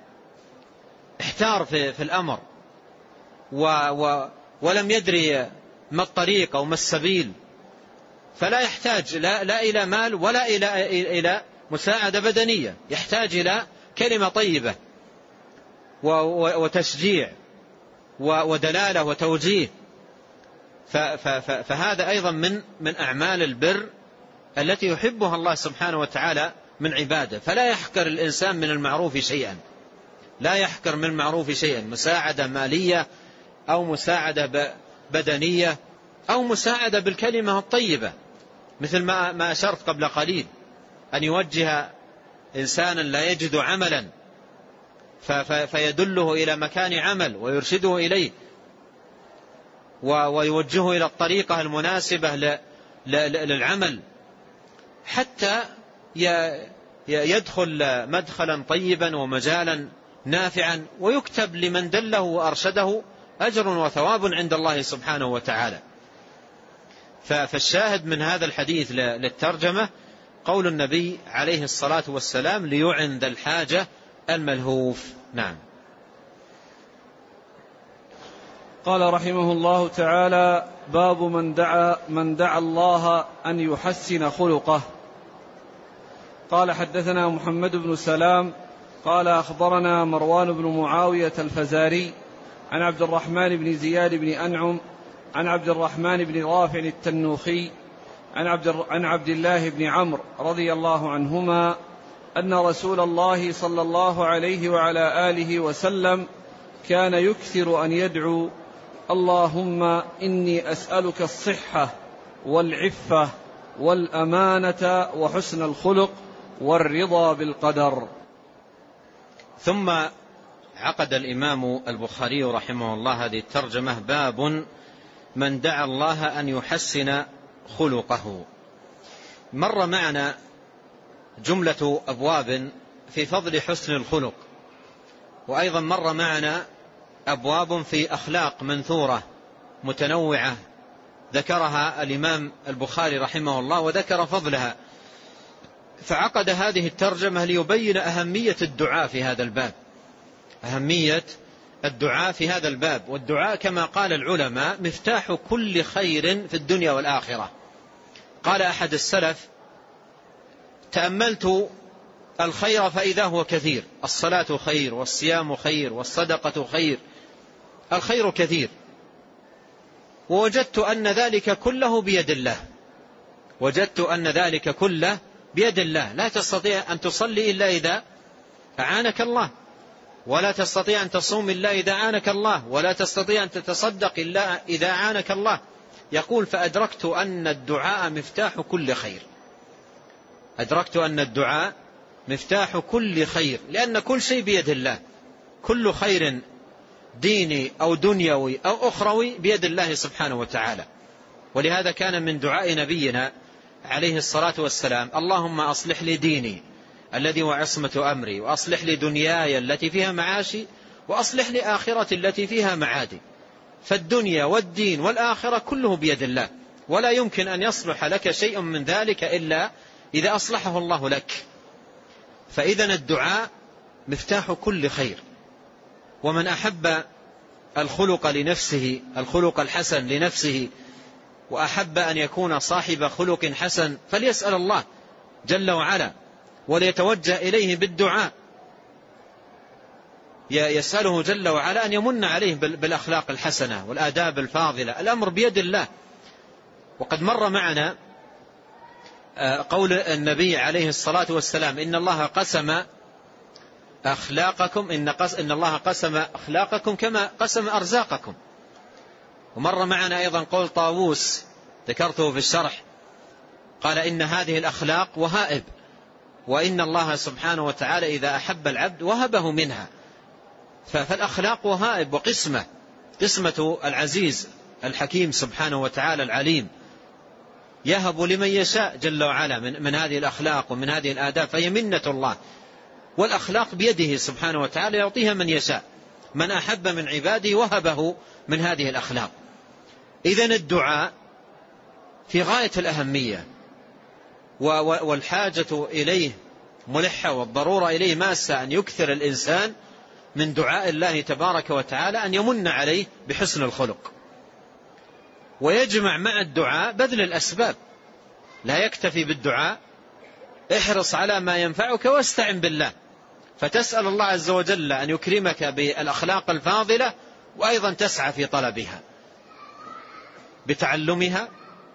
احتار في, في الأمر و و ولم يدري ما الطريق أو ما السبيل، فلا يحتاج لا, لا إلى مال ولا إلى, إلى مساعدة بدنية، يحتاج إلى كلمة طيبة وتشجيع ودلالة وتوجيه. فهذا أيضا من من أعمال البر التي يحبها الله سبحانه وتعالى من عباده. فلا يحقر الإنسان من المعروف شيئا، لا يحقر من المعروف شيئا، مساعدة مالية أو مساعدة بدنية أو مساعدة بالكلمة الطيبة، مثل ما ما أشرت قبل قليل، أن يوجه إنسانا لا يجد عملا فيدله إلى مكان عمل ويرشده إليه ويوجهه إلى الطريقة المناسبة للعمل حتى يدخل مدخلا طيبا ومجالا نافعا، ويكتب لمن دله وأرشده أجر وثواب عند الله سبحانه وتعالى. فالشاهد من هذا الحديث للترجمة قول النبي عليه الصلاة والسلام: ليعن ذا الحاجة الملهوف. نعم. قال رحمه الله تعالى: باب من دعا من دعا الله أن يحسن خلقه. قال حدثنا محمد بن سلام قال أخبرنا مروان بن معاوية الفزاري عن عبد الرحمن بن زياد بن أنعم عن عبد الرحمن بن رافع التنوخي عن عبد, عن عبد الله بن عمرو رضي الله عنهما أن رسول الله صلى الله عليه وعلى آله وسلم كان يكثر أن يدعو: اللهم إني أسألك الصحة والعفة والأمانة وحسن الخلق والرضا بالقدر. ثم عقد الإمام البخاري رحمه الله هذه الترجمة: باب من دعا الله أن يحسن خلقه. مر معنا جملة أبواب في فضل حسن الخلق، وأيضا مر معنا أبواب في أخلاق منثورة متنوعة ذكرها الإمام البخاري رحمه الله وذكر فضلها، فعقد هذه الترجمة ليبين أهمية الدعاء في هذا الباب، أهمية الدعاء في هذا الباب. والدعاء كما قال العلماء مفتاح كل خير في الدنيا والآخرة. قال أحد السلف: تأملت الخير فإذا هو كثير، الصلاة خير، والصيام خير، والصدقة خير، الخير كثير، ووجدت أن ذلك كله بيد الله. وجدت أن ذلك كله بيد الله. لا تستطيع أن تصلي إلا إذا أعانك الله، ولا تستطيع أن تصوم إلا إذا أعانك الله، ولا تستطيع أن تتصدق إلا إذا أعانك الله. يقول: فأدركت أن الدعاء مفتاح كل خير. أدركت أن الدعاء مفتاح كل خير، لأن كل شيء بيد الله. كل خير ديني أو دنيوي أو أخروي بيد الله سبحانه وتعالى. ولهذا كان من دعاء نبينا عليه الصلاة والسلام: اللهم أصلح لي ديني الذي هو عصمة أمري، وأصلح لي دنياي التي فيها معاشي، وأصلح لي آخرتي التي فيها معادي. فالدنيا والدين والآخرة كله بيد الله، ولا يمكن أن يصلح لك شيء من ذلك إلا إذا أصلحه الله لك. فإذن الدعاء مفتاح كل خير. ومن أحب الخلق لنفسه، الخلق الحسن لنفسه، وأحب أن يكون صاحب خلق حسن، فليسأل الله جل وعلا وليتوجه إليه بالدعاء. يسأله جل وعلا أن يمن عليه بالأخلاق الحسنة والآداب الفاضلة. الأمر بيد الله. وقد مر معنا قول النبي عليه الصلاة والسلام: إن الله قسم أخلاقكم إن, قس إن الله قسم أخلاقكم كما قسم أرزاقكم. ومر معنا أيضا قول طاووس ذكرته في الشرح، قال: إن هذه الأخلاق وهائب، وإن الله سبحانه وتعالى إذا أحب العبد وهبه منها. فالأخلاق وهائب وقسمة، قسمة العزيز الحكيم سبحانه وتعالى العليم، يهب لمن يشاء جل وعلا من, من هذه الأخلاق ومن هذه الآداب، فهي منة الله. والأخلاق بيده سبحانه وتعالى يعطيها من يشاء. من أحب من عباده وهبه من هذه الأخلاق. إذن الدعاء في غاية الأهمية، والحاجة إليه ملحة، والضرورة إليه ماسة، أن يكثر الإنسان من دعاء الله تبارك وتعالى أن يمن عليه بحسن الخلق. ويجمع مع الدعاء بذل الأسباب، لا يكتفي بالدعاء. احرص على ما ينفعك واستعن بالله، فتسأل الله عز وجل أن يكرمك بالأخلاق الفاضلة، وأيضا تسعى في طلبها بتعلمها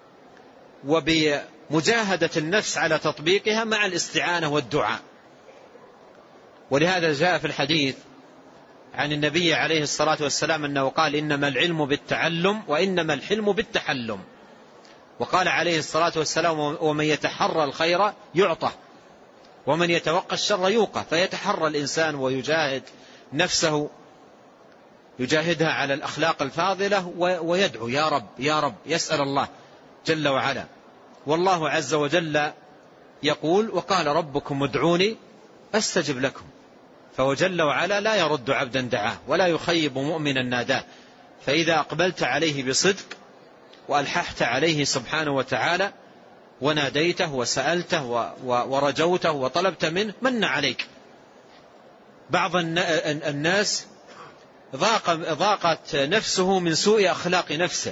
وبمجاهدة النفس على تطبيقها مع الاستعانة والدعاء. ولهذا جاء في الحديث عن النبي عليه الصلاة والسلام أنه قال: إنما العلم بالتعلم، وإنما الحلم بالتحلم. وقال عليه الصلاة والسلام: ومن يتحرى الخير يعطى، ومن يتوقى الشر يوقى. فيتحرى الإنسان ويجاهد نفسه، يجاهدها على الأخلاق الفاضلة، ويدعو: يا رب يا رب، يسأل الله جل وعلا. والله عز وجل يقول: وقال ربكم ادعوني أستجب لكم. فهو جل وعلا لا يرد عبدا دعاه، ولا يخيب مؤمنا ناداه. فإذا أقبلت عليه بصدق وألححت عليه سبحانه وتعالى وناديته وسألته ورجوته وطلبت منه، من عليك. بعض الناس ضاق ضاقت نفسه من سوء أخلاق نفسه،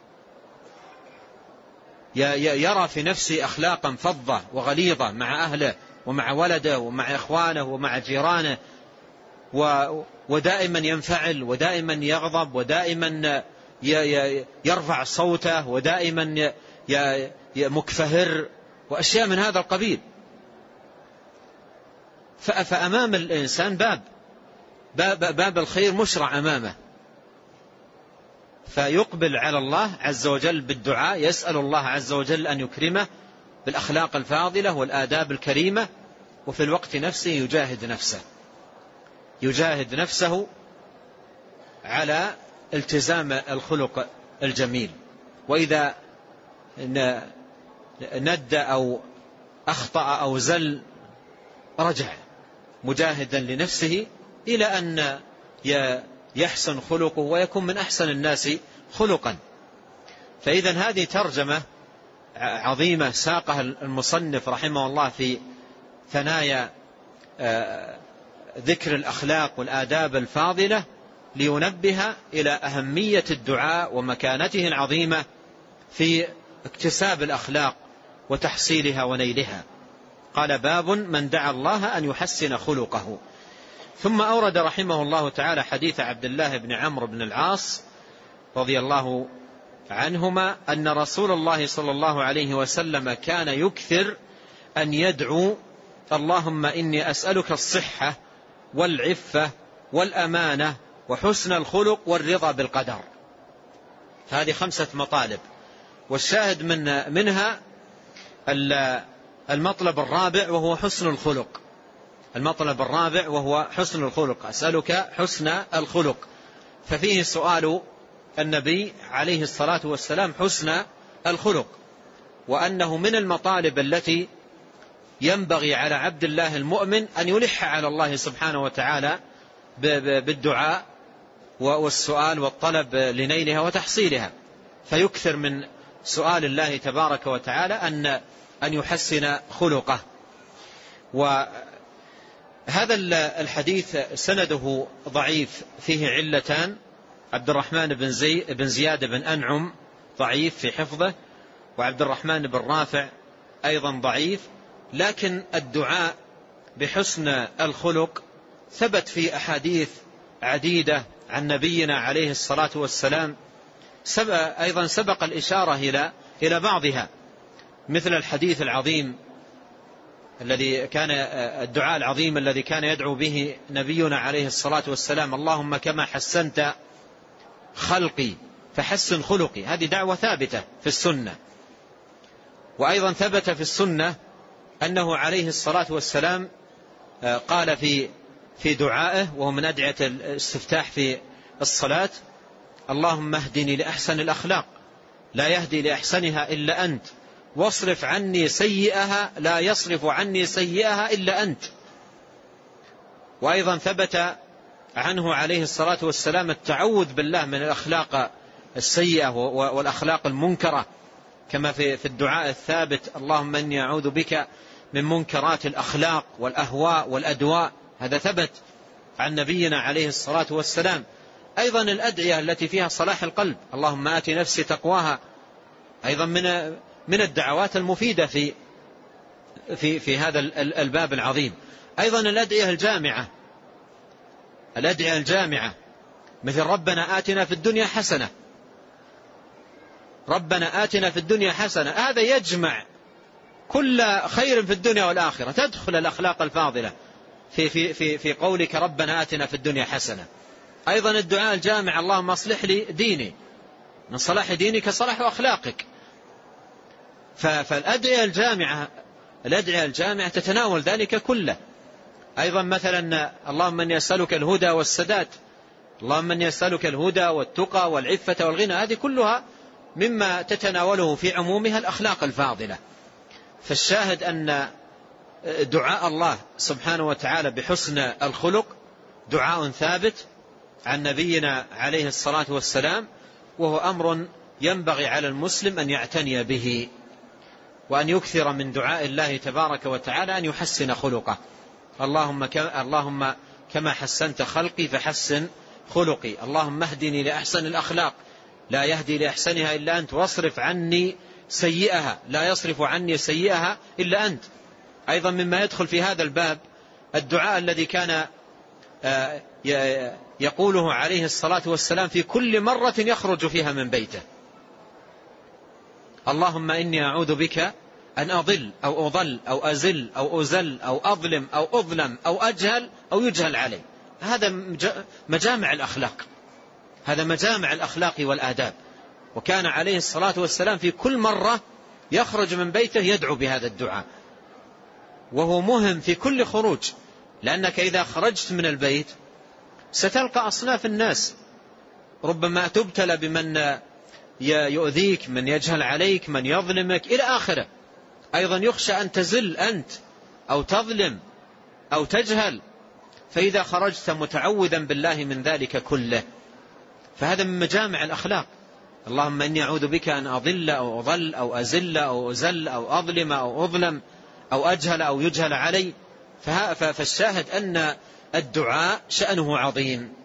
يرى في نفسه أخلاقا فظة وغليظة مع أهله ومع ولده ومع إخوانه ومع جيرانه، ودائما ينفعل ودائما يغضب ودائما يرفع صوته ودائما مكفهر وأشياء من هذا القبيل. فأمام الإنسان باب باب, باب الخير مشرع أمامه، فيقبل على الله عز وجل بالدعاء، يسأل الله عز وجل أن يكرمه بالأخلاق الفاضلة والآداب الكريمة، وفي الوقت نفسه يجاهد نفسه يجاهد نفسه على التزام الخلق الجميل. وإذا ند أو أخطأ أو زل رجع مجاهدا لنفسه إلى أن يحسن خلقه ويكون من أحسن الناس خلقا. فإذا هذه ترجمة عظيمة ساقها المصنف رحمه الله في ثنايا ذكر الأخلاق والآداب الفاضلة لينبه إلى أهمية الدعاء ومكانته العظيمة في اكتساب الأخلاق وتحصيلها ونيلها. قال: باب من دعا الله أن يحسن خلقه. ثم أورد رحمه الله تعالى حديث عبد الله بن عمرو بن العاص رضي الله عنهما أن رسول الله صلى الله عليه وسلم كان يكثر أن يدعو: اللهم إني أسألك الصحة والعفة والأمانة وحسن الخلق والرضا بالقدر. هذه خمسة مطالب، والشاهد من منها المطلب الرابع وهو حسن الخلق. المطلب الرابع وهو حسن الخلق، أسألك حسن الخلق. ففيه سؤال النبي عليه الصلاة والسلام حسن الخلق، وأنه من المطالب التي ينبغي على عبد الله المؤمن أن يلح على الله سبحانه وتعالى بالدعاء والسؤال والطلب لنيلها وتحصيلها، فيكثر من سؤال الله تبارك وتعالى أن أن يحسن خلقه. وهذا الحديث سنده ضعيف، فيه علتان: عبد الرحمن بن, زي بن زياد بن أنعم ضعيف في حفظه، وعبد الرحمن بن رافع أيضا ضعيف. لكن الدعاء بحسن الخلق ثبت في أحاديث عديدة عن نبينا عليه الصلاة والسلام، أيضا سبق الإشارة إلى إلى بعضها، مثل الحديث العظيم الذي كان الدعاء العظيم الذي كان يدعو به نبينا عليه الصلاة والسلام: اللهم كما حسنت خلقي فحسن خلقي. هذه دعوة ثابتة في السنة. وأيضا ثبت في السنة أنه عليه الصلاة والسلام قال في في دعائه، وهو من أدعية الاستفتاح في الصلاة: اللهم اهدني لأحسن الأخلاق لا يهدي لأحسنها إلا أنت، واصرف عني سيئها لا يصرف عني سيئها إلا أنت. وأيضا ثبت عنه عليه الصلاة والسلام التعوذ بالله من الأخلاق السيئة والأخلاق المنكرة، كما في في الدعاء الثابت: اللهم إني أعوذ بك من منكرات الأخلاق والأهواء والأدواء. هذا ثبت عن نبينا عليه الصلاة والسلام. أيضا الأدعية التي فيها صلاح القلب: اللهم آت نفسي تقواها، أيضا من من الدعوات المفيدة في في في هذا الباب العظيم. أيضا الأدعية الجامعة، الأدعية الجامعة مثل ربنا آتنا في الدنيا حسنة، ربنا آتنا في الدنيا حسنة، هذا يجمع كل خير في الدنيا والآخرة، تدخل الأخلاق الفاضلة في في في في قولك ربنا آتنا في الدنيا حسنة. أيضا الدعاء الجامع: اللهم أصلح لي ديني، من صلاح دينك صلاح أخلاقك. فالأدعية الجامعة الأدعية الجامعة تتناول ذلك كله. أيضا مثلا: اللهم إني أسألك الهدى والسداد، اللهم إني أسألك الهدى والتقى والعفة والغنى. هذه كلها مما تتناوله في عمومها الأخلاق الفاضلة. فالشاهد أن دعاء الله سبحانه وتعالى بحسن الخلق دعاء ثابت عن نبينا عليه الصلاة والسلام، وهو أمر ينبغي على المسلم أن يعتني به، وأن يكثر من دعاء الله تبارك وتعالى أن يحسن خلقه. اللهم اللهم كما حسنت خلقي فحسن خلقي، اللهم اهدني لأحسن الأخلاق لا يهدي لأحسنها إلا أنت، واصرف عني سيئها لا يصرف عني سيئها إلا أنت. أيضا مما يدخل في هذا الباب الدعاء الذي كان يقوله عليه الصلاة والسلام في كل مرة يخرج فيها من بيته: اللهم إني أعوذ بك أن أضل أو أضل أو أزل أو أزل أو أظلم أو أظلم أو أجهل أو يجهل علي. هذا مجامع الأخلاق، هذا مجامع الأخلاق والآداب. وكان عليه الصلاة والسلام في كل مرة يخرج من بيته يدعو بهذا الدعاء، وهو مهم في كل خروج، لأنك إذا خرجت من البيت ستلقى أصناف الناس، ربما تبتلى بمن يؤذيك، من يجهل عليك، من يظلمك إلى آخره. أيضا يخشى أن تزل أنت أو تظلم أو تجهل، فإذا خرجت متعوذا بالله من ذلك كله، فهذا من مجامع الأخلاق. اللهم إني أعوذ بك أن أضل أو أضل أو أزل أو أزل أو أظلم أو أظلم أو أجهل أو يجهل علي. فالشاهد أن الدعاء شأنه عظيم،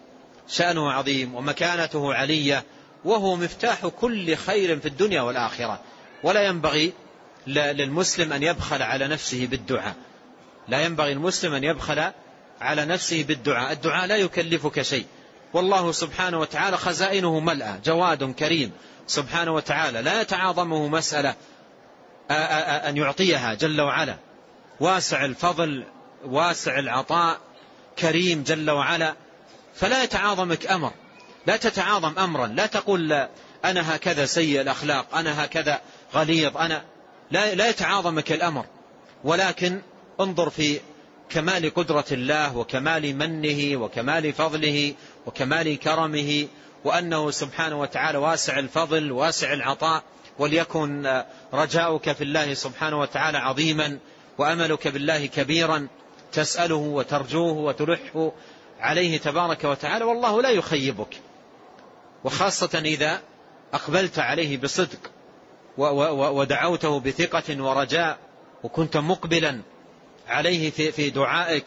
شأنه عظيم ومكانته علية، وهو مفتاح كل خير في الدنيا والآخرة. ولا ينبغي للمسلم أن يبخل على نفسه بالدعاء، لا ينبغي المسلم أن يبخل على نفسه بالدعاء. الدعاء لا يكلفك شيء، والله سبحانه وتعالى خزائنه ملأى، جواد كريم سبحانه وتعالى، لا يتعاظمه مسألة أن يعطيها جل وعلا، واسع الفضل واسع العطاء، كريم جل وعلا، فلا يتعاظمك أمر، لا تتعاظم أمرا، لا تقول أنا هكذا سيء الأخلاق، أنا هكذا غليظ، أنا لا, لا يتعاظمك الأمر، ولكن انظر في كمال قدرة الله وكمال منه وكمال فضله وكمال كرمه، وأنه سبحانه وتعالى واسع الفضل واسع العطاء. وليكن رجاؤك في الله سبحانه وتعالى عظيما، وأملك بالله كبيرا، تسأله وترجوه وتلحه عليه تبارك وتعالى، والله لا يخيبك. وخاصة إذا أقبلت عليه بصدق ودعوته بثقة ورجاء، وكنت مقبلا عليه في دعائك،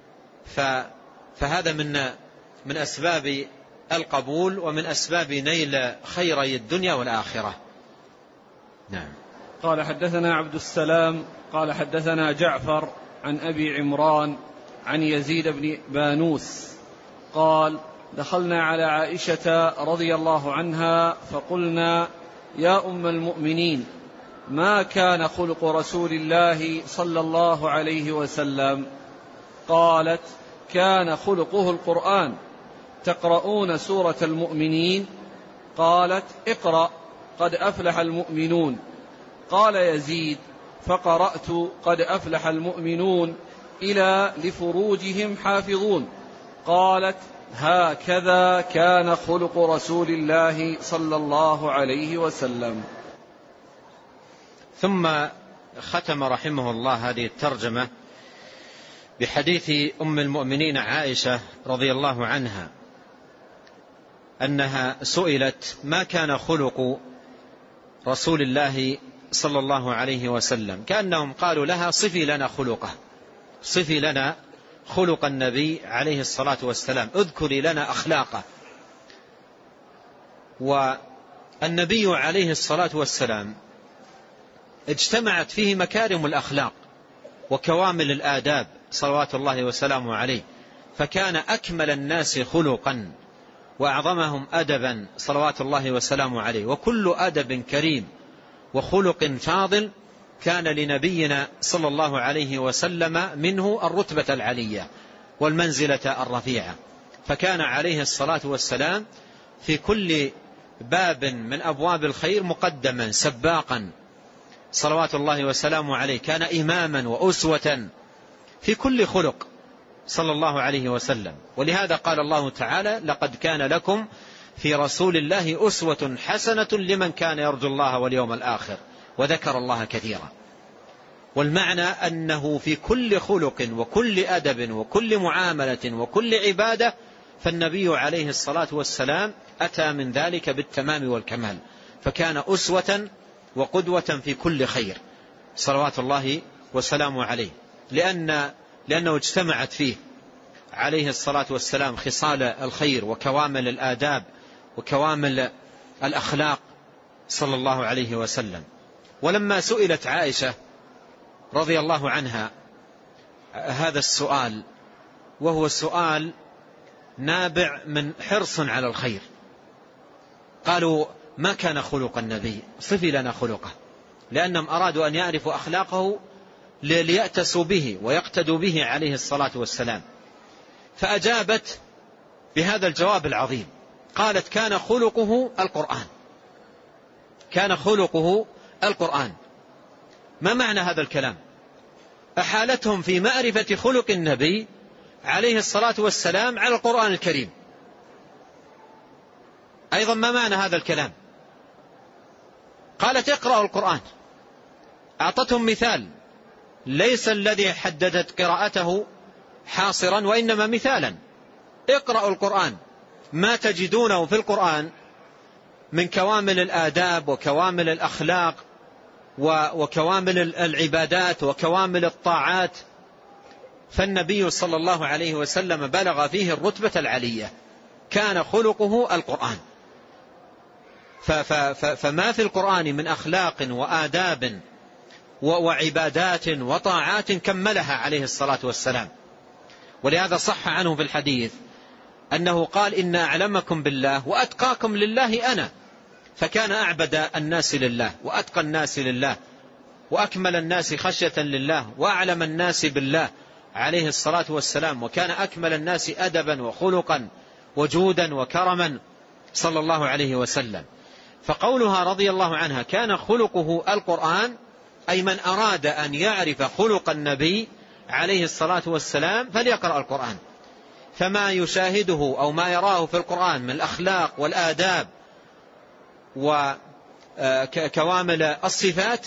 فهذا من من أسباب القبول ومن أسباب نيل خيري الدنيا والآخرة. نعم. قال حدثنا عبد السلام قال حدثنا جعفر عن أبي عمران عن يزيد بن بانوس قال دخلنا على عائشة رضي الله عنها فقلنا يا أم المؤمنين ما كان خلق رسول الله صلى الله عليه وسلم؟ قالت كان خلقه القرآن. تقرؤون سورة المؤمنين؟ قالت اقرأ قد أفلح المؤمنون. قال يزيد فقرأت قد أفلح المؤمنون إلى لفروجهم حافظون. قالت هكذا كان خلق رسول الله صلى الله عليه وسلم. ثم ختم رحمه الله هذه الترجمة بحديث أم المؤمنين عائشة رضي الله عنها أنها سئلت ما كان خلق رسول الله صلى الله عليه وسلم، كأنهم قالوا لها صفي لنا خلقه، صفي لنا خلق النبي عليه الصلاة والسلام، اذكري لنا أخلاقه. والنبي عليه الصلاة والسلام اجتمعت فيه مكارم الأخلاق وكوامل الآداب صلوات الله وسلامه عليه، فكان أكمل الناس خلقا وأعظمهم أدبا صلوات الله وسلامه عليه. وكل أدب كريم وخلق فاضل كان لنبينا صلى الله عليه وسلم منه الرتبة العلية والمنزلة الرفيعة، فكان عليه الصلاة والسلام في كل باب من أبواب الخير مقدما سباقا صلوات الله وسلامه عليه، كان إماما وأسوة في كل خلق صلى الله عليه وسلم. ولهذا قال الله تعالى لقد كان لكم في رسول الله أسوة حسنة لمن كان يرجو الله واليوم الآخر وذكر الله كثيرا. والمعنى أنه في كل خلق وكل أدب وكل معاملة وكل عبادة فالنبي عليه الصلاة والسلام أتى من ذلك بالتمام والكمال، فكان أسوة وقدوة في كل خير صلوات الله وسلامه عليه، لأن لأنه اجتمعت فيه عليه الصلاة والسلام خصال الخير وكوامل الآداب وكوامل الأخلاق صلى الله عليه وسلم. ولما سئلت عائشة رضي الله عنها هذا السؤال، وهو السؤال نابع من حرص على الخير، قالوا ما كان خلق النبي، صفي لنا خلقه، لأنهم أرادوا أن يعرفوا أخلاقه ليأتسوا به ويقتدوا به عليه الصلاة والسلام. فأجابت بهذا الجواب العظيم، قالت كان خلقه القرآن، كان خلقه القرآن. ما معنى هذا الكلام؟ أحالتهم في معرفة خلق النبي عليه الصلاة والسلام على القرآن الكريم. أيضا ما معنى هذا الكلام؟ قالت اقرأوا القرآن، أعطتهم مثال ليس الذي حددت قراءته حاصرا وإنما مثالا، اقرأوا القرآن، ما تجدونه في القرآن من كوامل الآداب وكوامل الأخلاق وكوامل العبادات وكوامل الطاعات، فالنبي صلى الله عليه وسلم بلغ فيه الرتبة العلية كان خلقه القرآن. فما في القرآن من أخلاق وآداب وعبادات وطاعات كملها عليه الصلاة والسلام. ولهذا صح عنه في الحديث أنه قال: إن أعلمكم بالله وأتقاكم لله أنا. فكان أعبد الناس لله وأتقى الناس لله وأكمل الناس خشية لله وأعلم الناس بالله عليه الصلاة والسلام، وكان أكمل الناس أدبا وخلقا وجودا وكرما صلى الله عليه وسلم. فقولها رضي الله عنها كان خلقه القرآن، أي من أراد أن يعرف خلق النبي عليه الصلاة والسلام فليقرأ القرآن، فما يشاهده أو ما يراه في القرآن من الأخلاق والآداب وكوامل الصفات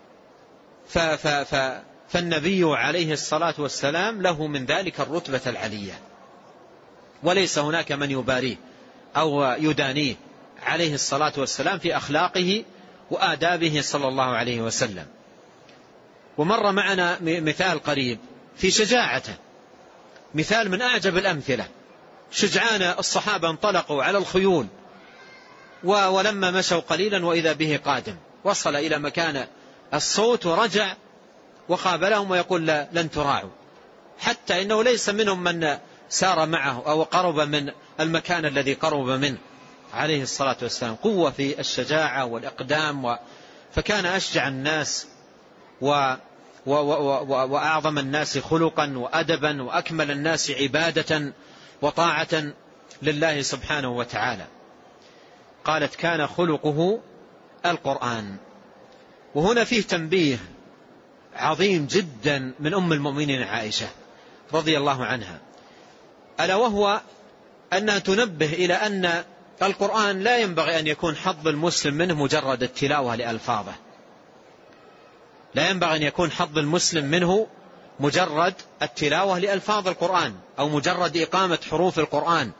فالنبي عليه الصلاة والسلام له من ذلك الرتبة العلية، وليس هناك من يباريه أو يدانيه عليه الصلاة والسلام في أخلاقه وآدابه صلى الله عليه وسلم. ومر معنا مثال قريب في شجاعته، مثال من أعجب الأمثلة. شجعان الصحابة انطلقوا على الخيول، ولما مشوا قليلا وإذا به قادم، وصل إلى مكان الصوت ورجع وقابلهم ويقول: لن تراعوا، حتى إنه ليس منهم من سار معه أو قرب من المكان الذي قرب منه عليه الصلاة والسلام. قوة في الشجاعة والإقدام و... فكان أشجع الناس و... و... و... و... وأعظم الناس خلقا وأدبا وأكمل الناس عبادة وطاعة لله سبحانه وتعالى. قالت: كان خلقه القرآن. وهنا فيه تنبيه عظيم جدا من أم المؤمنين عائشة رضي الله عنها، ألا وهو أنها تنبه إلى أن القرآن لا ينبغي أن يكون حظ المسلم منه مجرد التلاوة لألفاظه، لا ينبغي أن يكون حظ المسلم منه مجرد التلاوة لألفاظ القرآن أو مجرد إقامة حروف القرآن،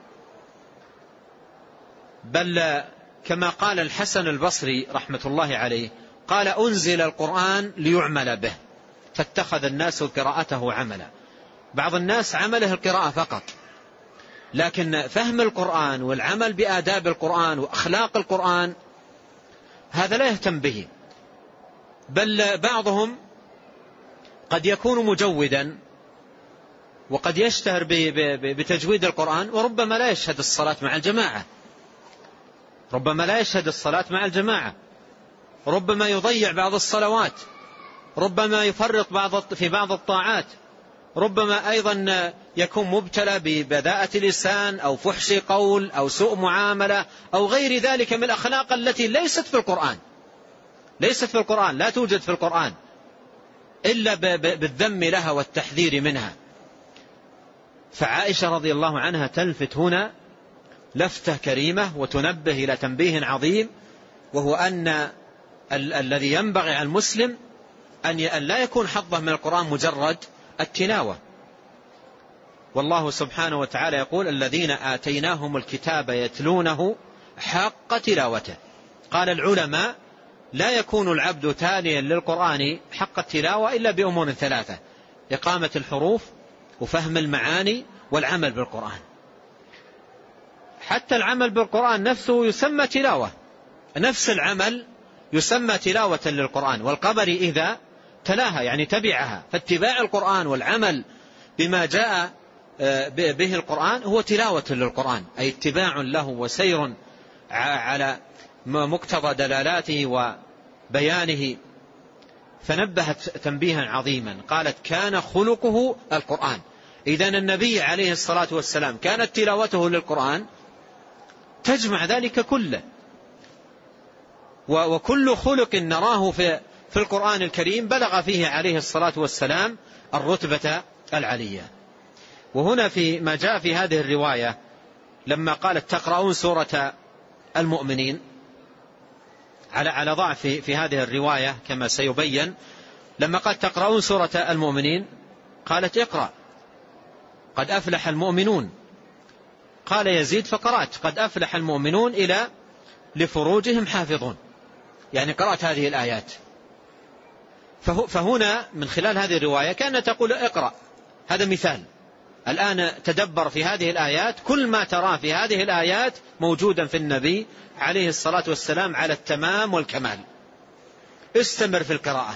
بل كما قال الحسن البصري رحمة الله عليه قال: أنزل القرآن ليعمل به فاتخذ الناس قراءته عملا. بعض الناس عمله القراءة فقط، لكن فهم القرآن والعمل بآداب القرآن وأخلاق القرآن هذا لا يهتم به، بل بعضهم قد يكون مجودا وقد يشتهر بتجويد القرآن وربما لا يشهد الصلاة مع الجماعة، ربما لا يشهد الصلاة مع الجماعة، ربما يضيع بعض الصلوات، ربما يفرط بعض في بعض الطاعات، ربما أيضا يكون مبتلى ببذاءة لسان أو فحش قول أو سوء معاملة أو غير ذلك من الأخلاق التي ليست في القرآن، ليست في القرآن، لا توجد في القرآن إلا بالذم لها والتحذير منها. فعائشة رضي الله عنها تلفت هنا لفتة كريمة وتنبه إلى تنبيه عظيم، وهو أن ال الذي ينبغي على المسلم أن لا يكون حظه من القرآن مجرد التلاوة. والله سبحانه وتعالى يقول: الذين آتيناهم الكتاب يتلونه حق تلاوته. قال العلماء: لا يكون العبد تاليا للقرآن حق التلاوة إلا بأمور ثلاثة: إقامة الحروف وفهم المعاني والعمل بالقرآن. حتى العمل بالقرآن نفسه يسمى تلاوة، نفس العمل يسمى تلاوة للقرآن، والقبر إذا تلاها يعني تبعها، فاتباع القرآن والعمل بما جاء به القرآن هو تلاوة للقرآن، أي اتباع له وسير على مقتضى دلالاته وبيانه. فنبهت تنبيها عظيما، قالت: كان خلقه القرآن. إذن النبي عليه الصلاة والسلام كانت تلاوته للقرآن تجمع ذلك كله، وكل خلق نراه في في القرآن الكريم بلغ فيه عليه الصلاة والسلام الرتبة العلية. وهنا في ما جاء في هذه الرواية لما قالت: تقرؤون سورة المؤمنين، على على ضعف في, في هذه الرواية كما سيبين. لما قال تقرؤون سورة المؤمنين قالت: اقرأ قد أفلح المؤمنون. قال يزيد: فقرأت قد أفلح المؤمنون إلى لفروجهم حافظون، يعني قرأت هذه الآيات. فهنا من خلال هذه الرواية كانت تقول: اقرأ، هذا مثال الآن تدبر في هذه الآيات، كل ما تراه في هذه الآيات موجودا في النبي عليه الصلاة والسلام على التمام والكمال. استمر في القراءة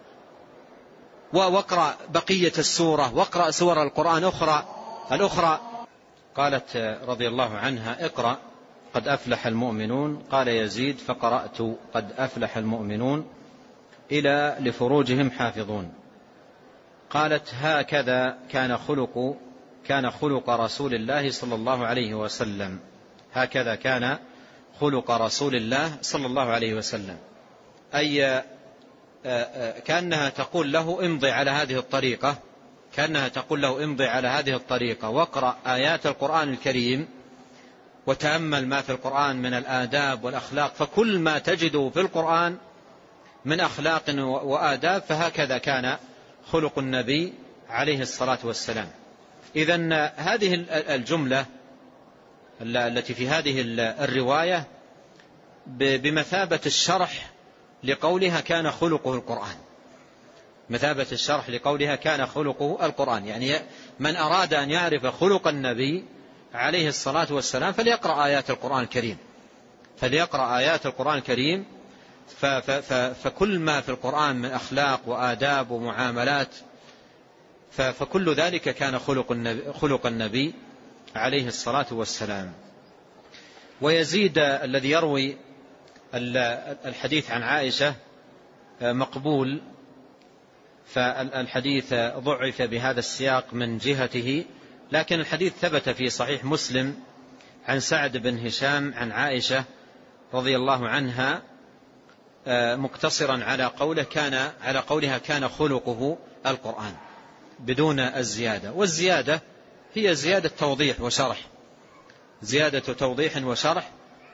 واقرأ بقية السورة واقرأ سور القرآن أخرى الأخرى. قالت رضي الله عنها: اقرأ قد أفلح المؤمنون. قال يزيد: فقرأت قد أفلح المؤمنون إلى لفروجهم حافظون. قالت: هكذا كان خلق كان خلق رسول الله صلى الله عليه وسلم. هكذا كان خلق رسول الله صلى الله عليه وسلم، أي كأنها تقول له: امضي على هذه الطريقة كأنها تقول له امضي على هذه الطريقة واقرأ آيات القرآن الكريم وتأمل ما في القرآن من الآداب والأخلاق، فكل ما تجده في القرآن من أخلاق وآداب فهكذا كان خلق النبي عليه الصلاة والسلام. إذن هذه الجملة التي في هذه الرواية بمثابة الشرح لقولها كان خلقه القرآن، مثابة الشرح لقولها كان خلقه القرآن. يعني من أراد أن يعرف خلق النبي عليه الصلاة والسلام فليقرأ آيات القرآن الكريم فليقرأ آيات القرآن الكريم فكل ما في القرآن من أخلاق وآداب ومعاملات فكل ذلك كان خلق النبي, خلق النبي عليه الصلاة والسلام. ويزيد الذي يروي الحديث عن عائشة مقبول، فالحديث ضعف بهذا السياق من جهته، لكن الحديث ثبت في صحيح مسلم عن سعد بن هشام عن عائشة رضي الله عنها مقتصرا على قوله كان على قولها كان خلقه القرآن بدون الزيادة. والزيادة هي زيادة توضيح وشرح، زيادة توضيح وشرح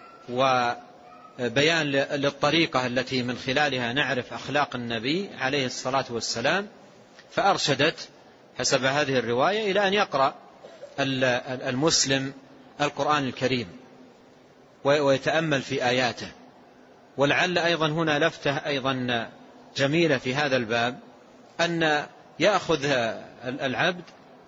وبيان للطريقة التي من خلالها نعرف أخلاق النبي عليه الصلاة والسلام. فأرشدت حسب هذه الرواية إلى أن يقرأ المسلم القرآن الكريم ويتأمل في آياته. ولعل أيضا هنا لفتة أيضا جميلة في هذا الباب، أن يأخذ العبد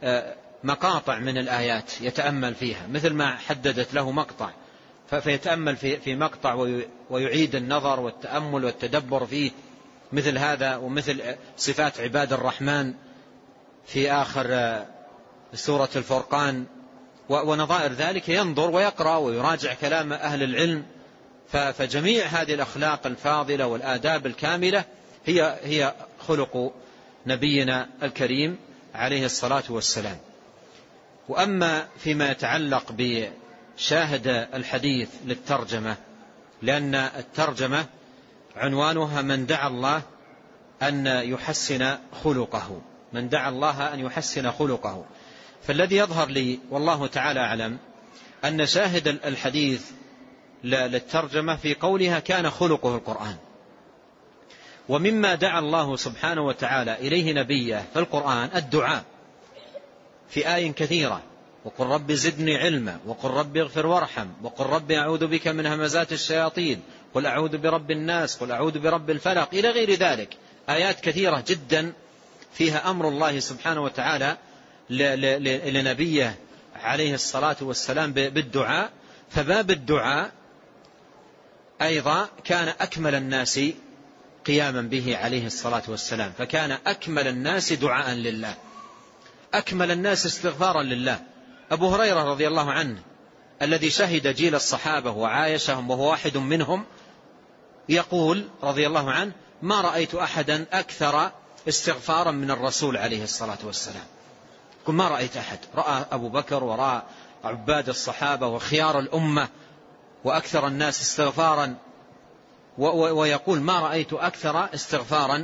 مقاطع من الآيات يتأمل فيها، مثل ما حددت له مقطع فيتأمل في مقطع ويعيد النظر والتأمل والتدبر فيه، مثل هذا ومثل صفات عباد الرحمن في آخر سورة الفرقان ونظائر ذلك، ينظر ويقرأ ويراجع كلام أهل العلم. فجميع هذه الأخلاق الفاضلة والآداب الكاملة هي هي خلق نبينا الكريم عليه الصلاة والسلام. وأما فيما يتعلق بشاهد الحديث للترجمة، لأن الترجمة عنوانها من دعا الله أن يحسن خلقه، من دعا الله أن يحسن خلقه. فالذي يظهر لي والله تعالى أعلم أن شاهد الحديث للترجمة في قولها كان خلقه القرآن. ومما دعا الله سبحانه وتعالى إليه نبيه في القرآن الدعاء في آية كثيرة: وقل رب زدني علما، وقل رب اغفر وارحم، وقل رب أعوذ بك من همزات الشياطين، قل أعوذ برب الناس، قل أعوذ برب الفلق، إلى غير ذلك. آيات كثيرة جدا فيها أمر الله سبحانه وتعالى لنبيه عليه الصلاة والسلام بالدعاء. فباب الدعاء أيضا كان أكمل الناس قياما به عليه الصلاة والسلام، فكان أكمل الناس دعاء لله، أكمل الناس استغفارا لله. أبو هريرة رضي الله عنه الذي شهد جيل الصحابة وعايشهم وهو واحد منهم يقول رضي الله عنه: ما رأيت أحدا أكثر استغفارا من الرسول عليه الصلاة والسلام. يقول ما رأيت أحد، رأى أبو بكر ورأى عباد الصحابة وخيار الأمة وأكثر الناس استغفارا، ويقول ما رأيت أكثر استغفارا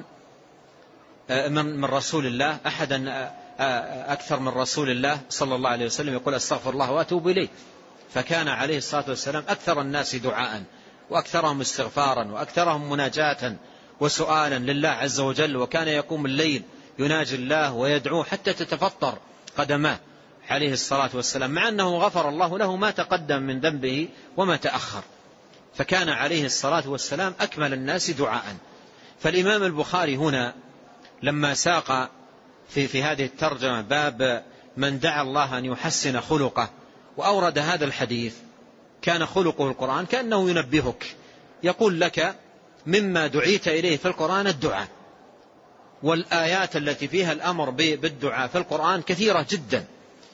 من رسول الله أحدا أكثر من رسول الله صلى الله عليه وسلم يقول أستغفر الله وأتوب إليه. فكان عليه الصلاة والسلام أكثر الناس دعاء وأكثرهم استغفارا وأكثرهم مناجاة وسؤالا لله عز وجل، وكان يقوم الليل يناجي الله ويدعوه حتى تتفطر قدماه عليه الصلاة والسلام، مع أنه غفر الله له ما تقدم من ذنبه وما تأخر. فكان عليه الصلاة والسلام أكمل الناس دعاء. فالإمام البخاري هنا لما ساق في, في هذه الترجمة باب من دعا الله أن يحسن خلقه وأورد هذا الحديث كان خلقه القرآن، كأنه ينبهك، يقول لك مما دعيت إليه في القرآن الدعاء، والآيات التي فيها الأمر بالدعاء في القرآن كثيرة جدا.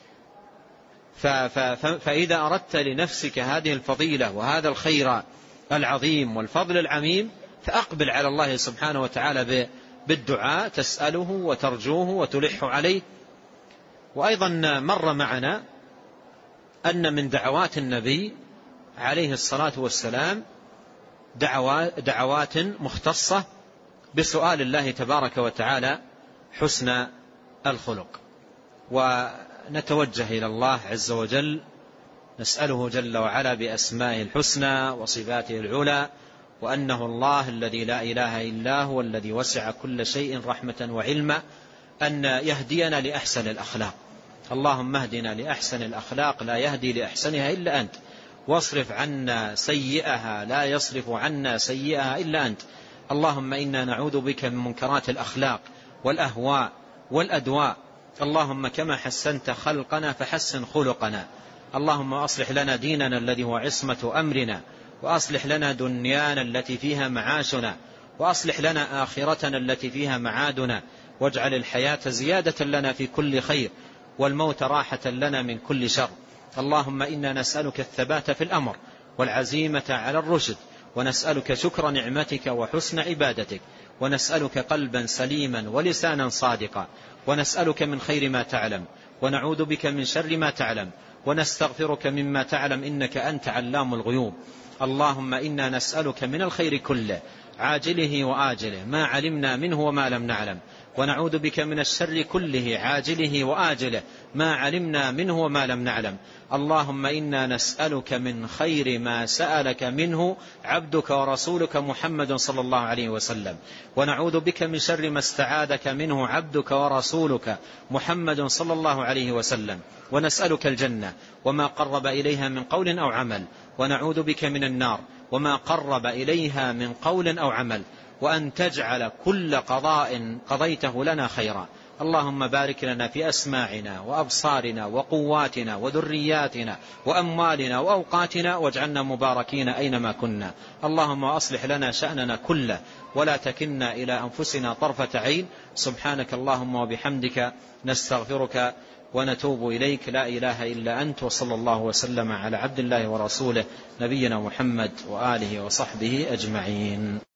فإذا أردت لنفسك هذه الفضيلة وهذا الخير العظيم والفضل العميم فأقبل على الله سبحانه وتعالى بالدعاء، تسأله وترجوه وتلح عليه. وأيضا مر معنا أن من دعوات النبي عليه الصلاة والسلام دعوات مختصة بسؤال الله تبارك وتعالى حسن الخلق. ونتوجه إلى الله عز وجل نسأله جل وعلا بأسمائه الحسنى وصفاته العلى، وأنه الله الذي لا إله إلا هو الذي وسع كل شيء رحمة وعلما، أن يهدينا لأحسن الأخلاق. اللهم اهدنا لأحسن الأخلاق لا يهدي لأحسنها إلا أنت، واصرف عنا سيئها لا يصرف عنا سيئها إلا أنت. اللهم إنا نعوذ بك من منكرات الأخلاق والأهواء والأدواء. اللهم كما حسنت خلقنا فحسن خلقنا. اللهم أصلح لنا ديننا الذي هو عصمة أمرنا، وأصلح لنا دنيانا التي فيها معاشنا، وأصلح لنا آخرتنا التي فيها معادنا، واجعل الحياة زيادة لنا في كل خير، والموت راحة لنا من كل شر. اللهم إنا نسألك الثبات في الأمر والعزيمة على الرشد، ونسألك شكر نعمتك وحسن عبادتك، ونسألك قلبا سليما ولسانا صادقا، ونسألك من خير ما تعلم، ونعوذ بك من شر ما تعلم، ونستغفرك مما تعلم إنك أنت علام الغيوب. اللهم إنا نسألك من الخير كله عاجله وآجله ما علمنا منه وما لم نعلم، ونعوذ بك من الشر كله عاجله وآجله ما علمنا منه وما لم نعلم. اللهم إنا نسألك من خير ما سألك منه عبدك ورسولك محمد صلى الله عليه وسلم، ونعوذ بك من شر ما استعاذك منه عبدك ورسولك محمد صلى الله عليه وسلم، ونسألك الجنة وما قرب إليها من قول أو عمل، ونعوذ بك من النار وما قرب إليها من قول أو عمل، وأن تجعل كل قضاء قضيته لنا خيرا. اللهم بارك لنا في أسماعنا وأبصارنا وقواتنا وذرياتنا وأموالنا وأوقاتنا، واجعلنا مباركين أينما كنا. اللهم أصلح لنا شأننا كله ولا تكلنا إلى أنفسنا طرفة عين. سبحانك اللهم وبحمدك نستغفرك ونتوب إليك، لا إله إلا أنت، وصلى الله وسلم على عبد الله ورسوله نبينا محمد وآله وصحبه أجمعين.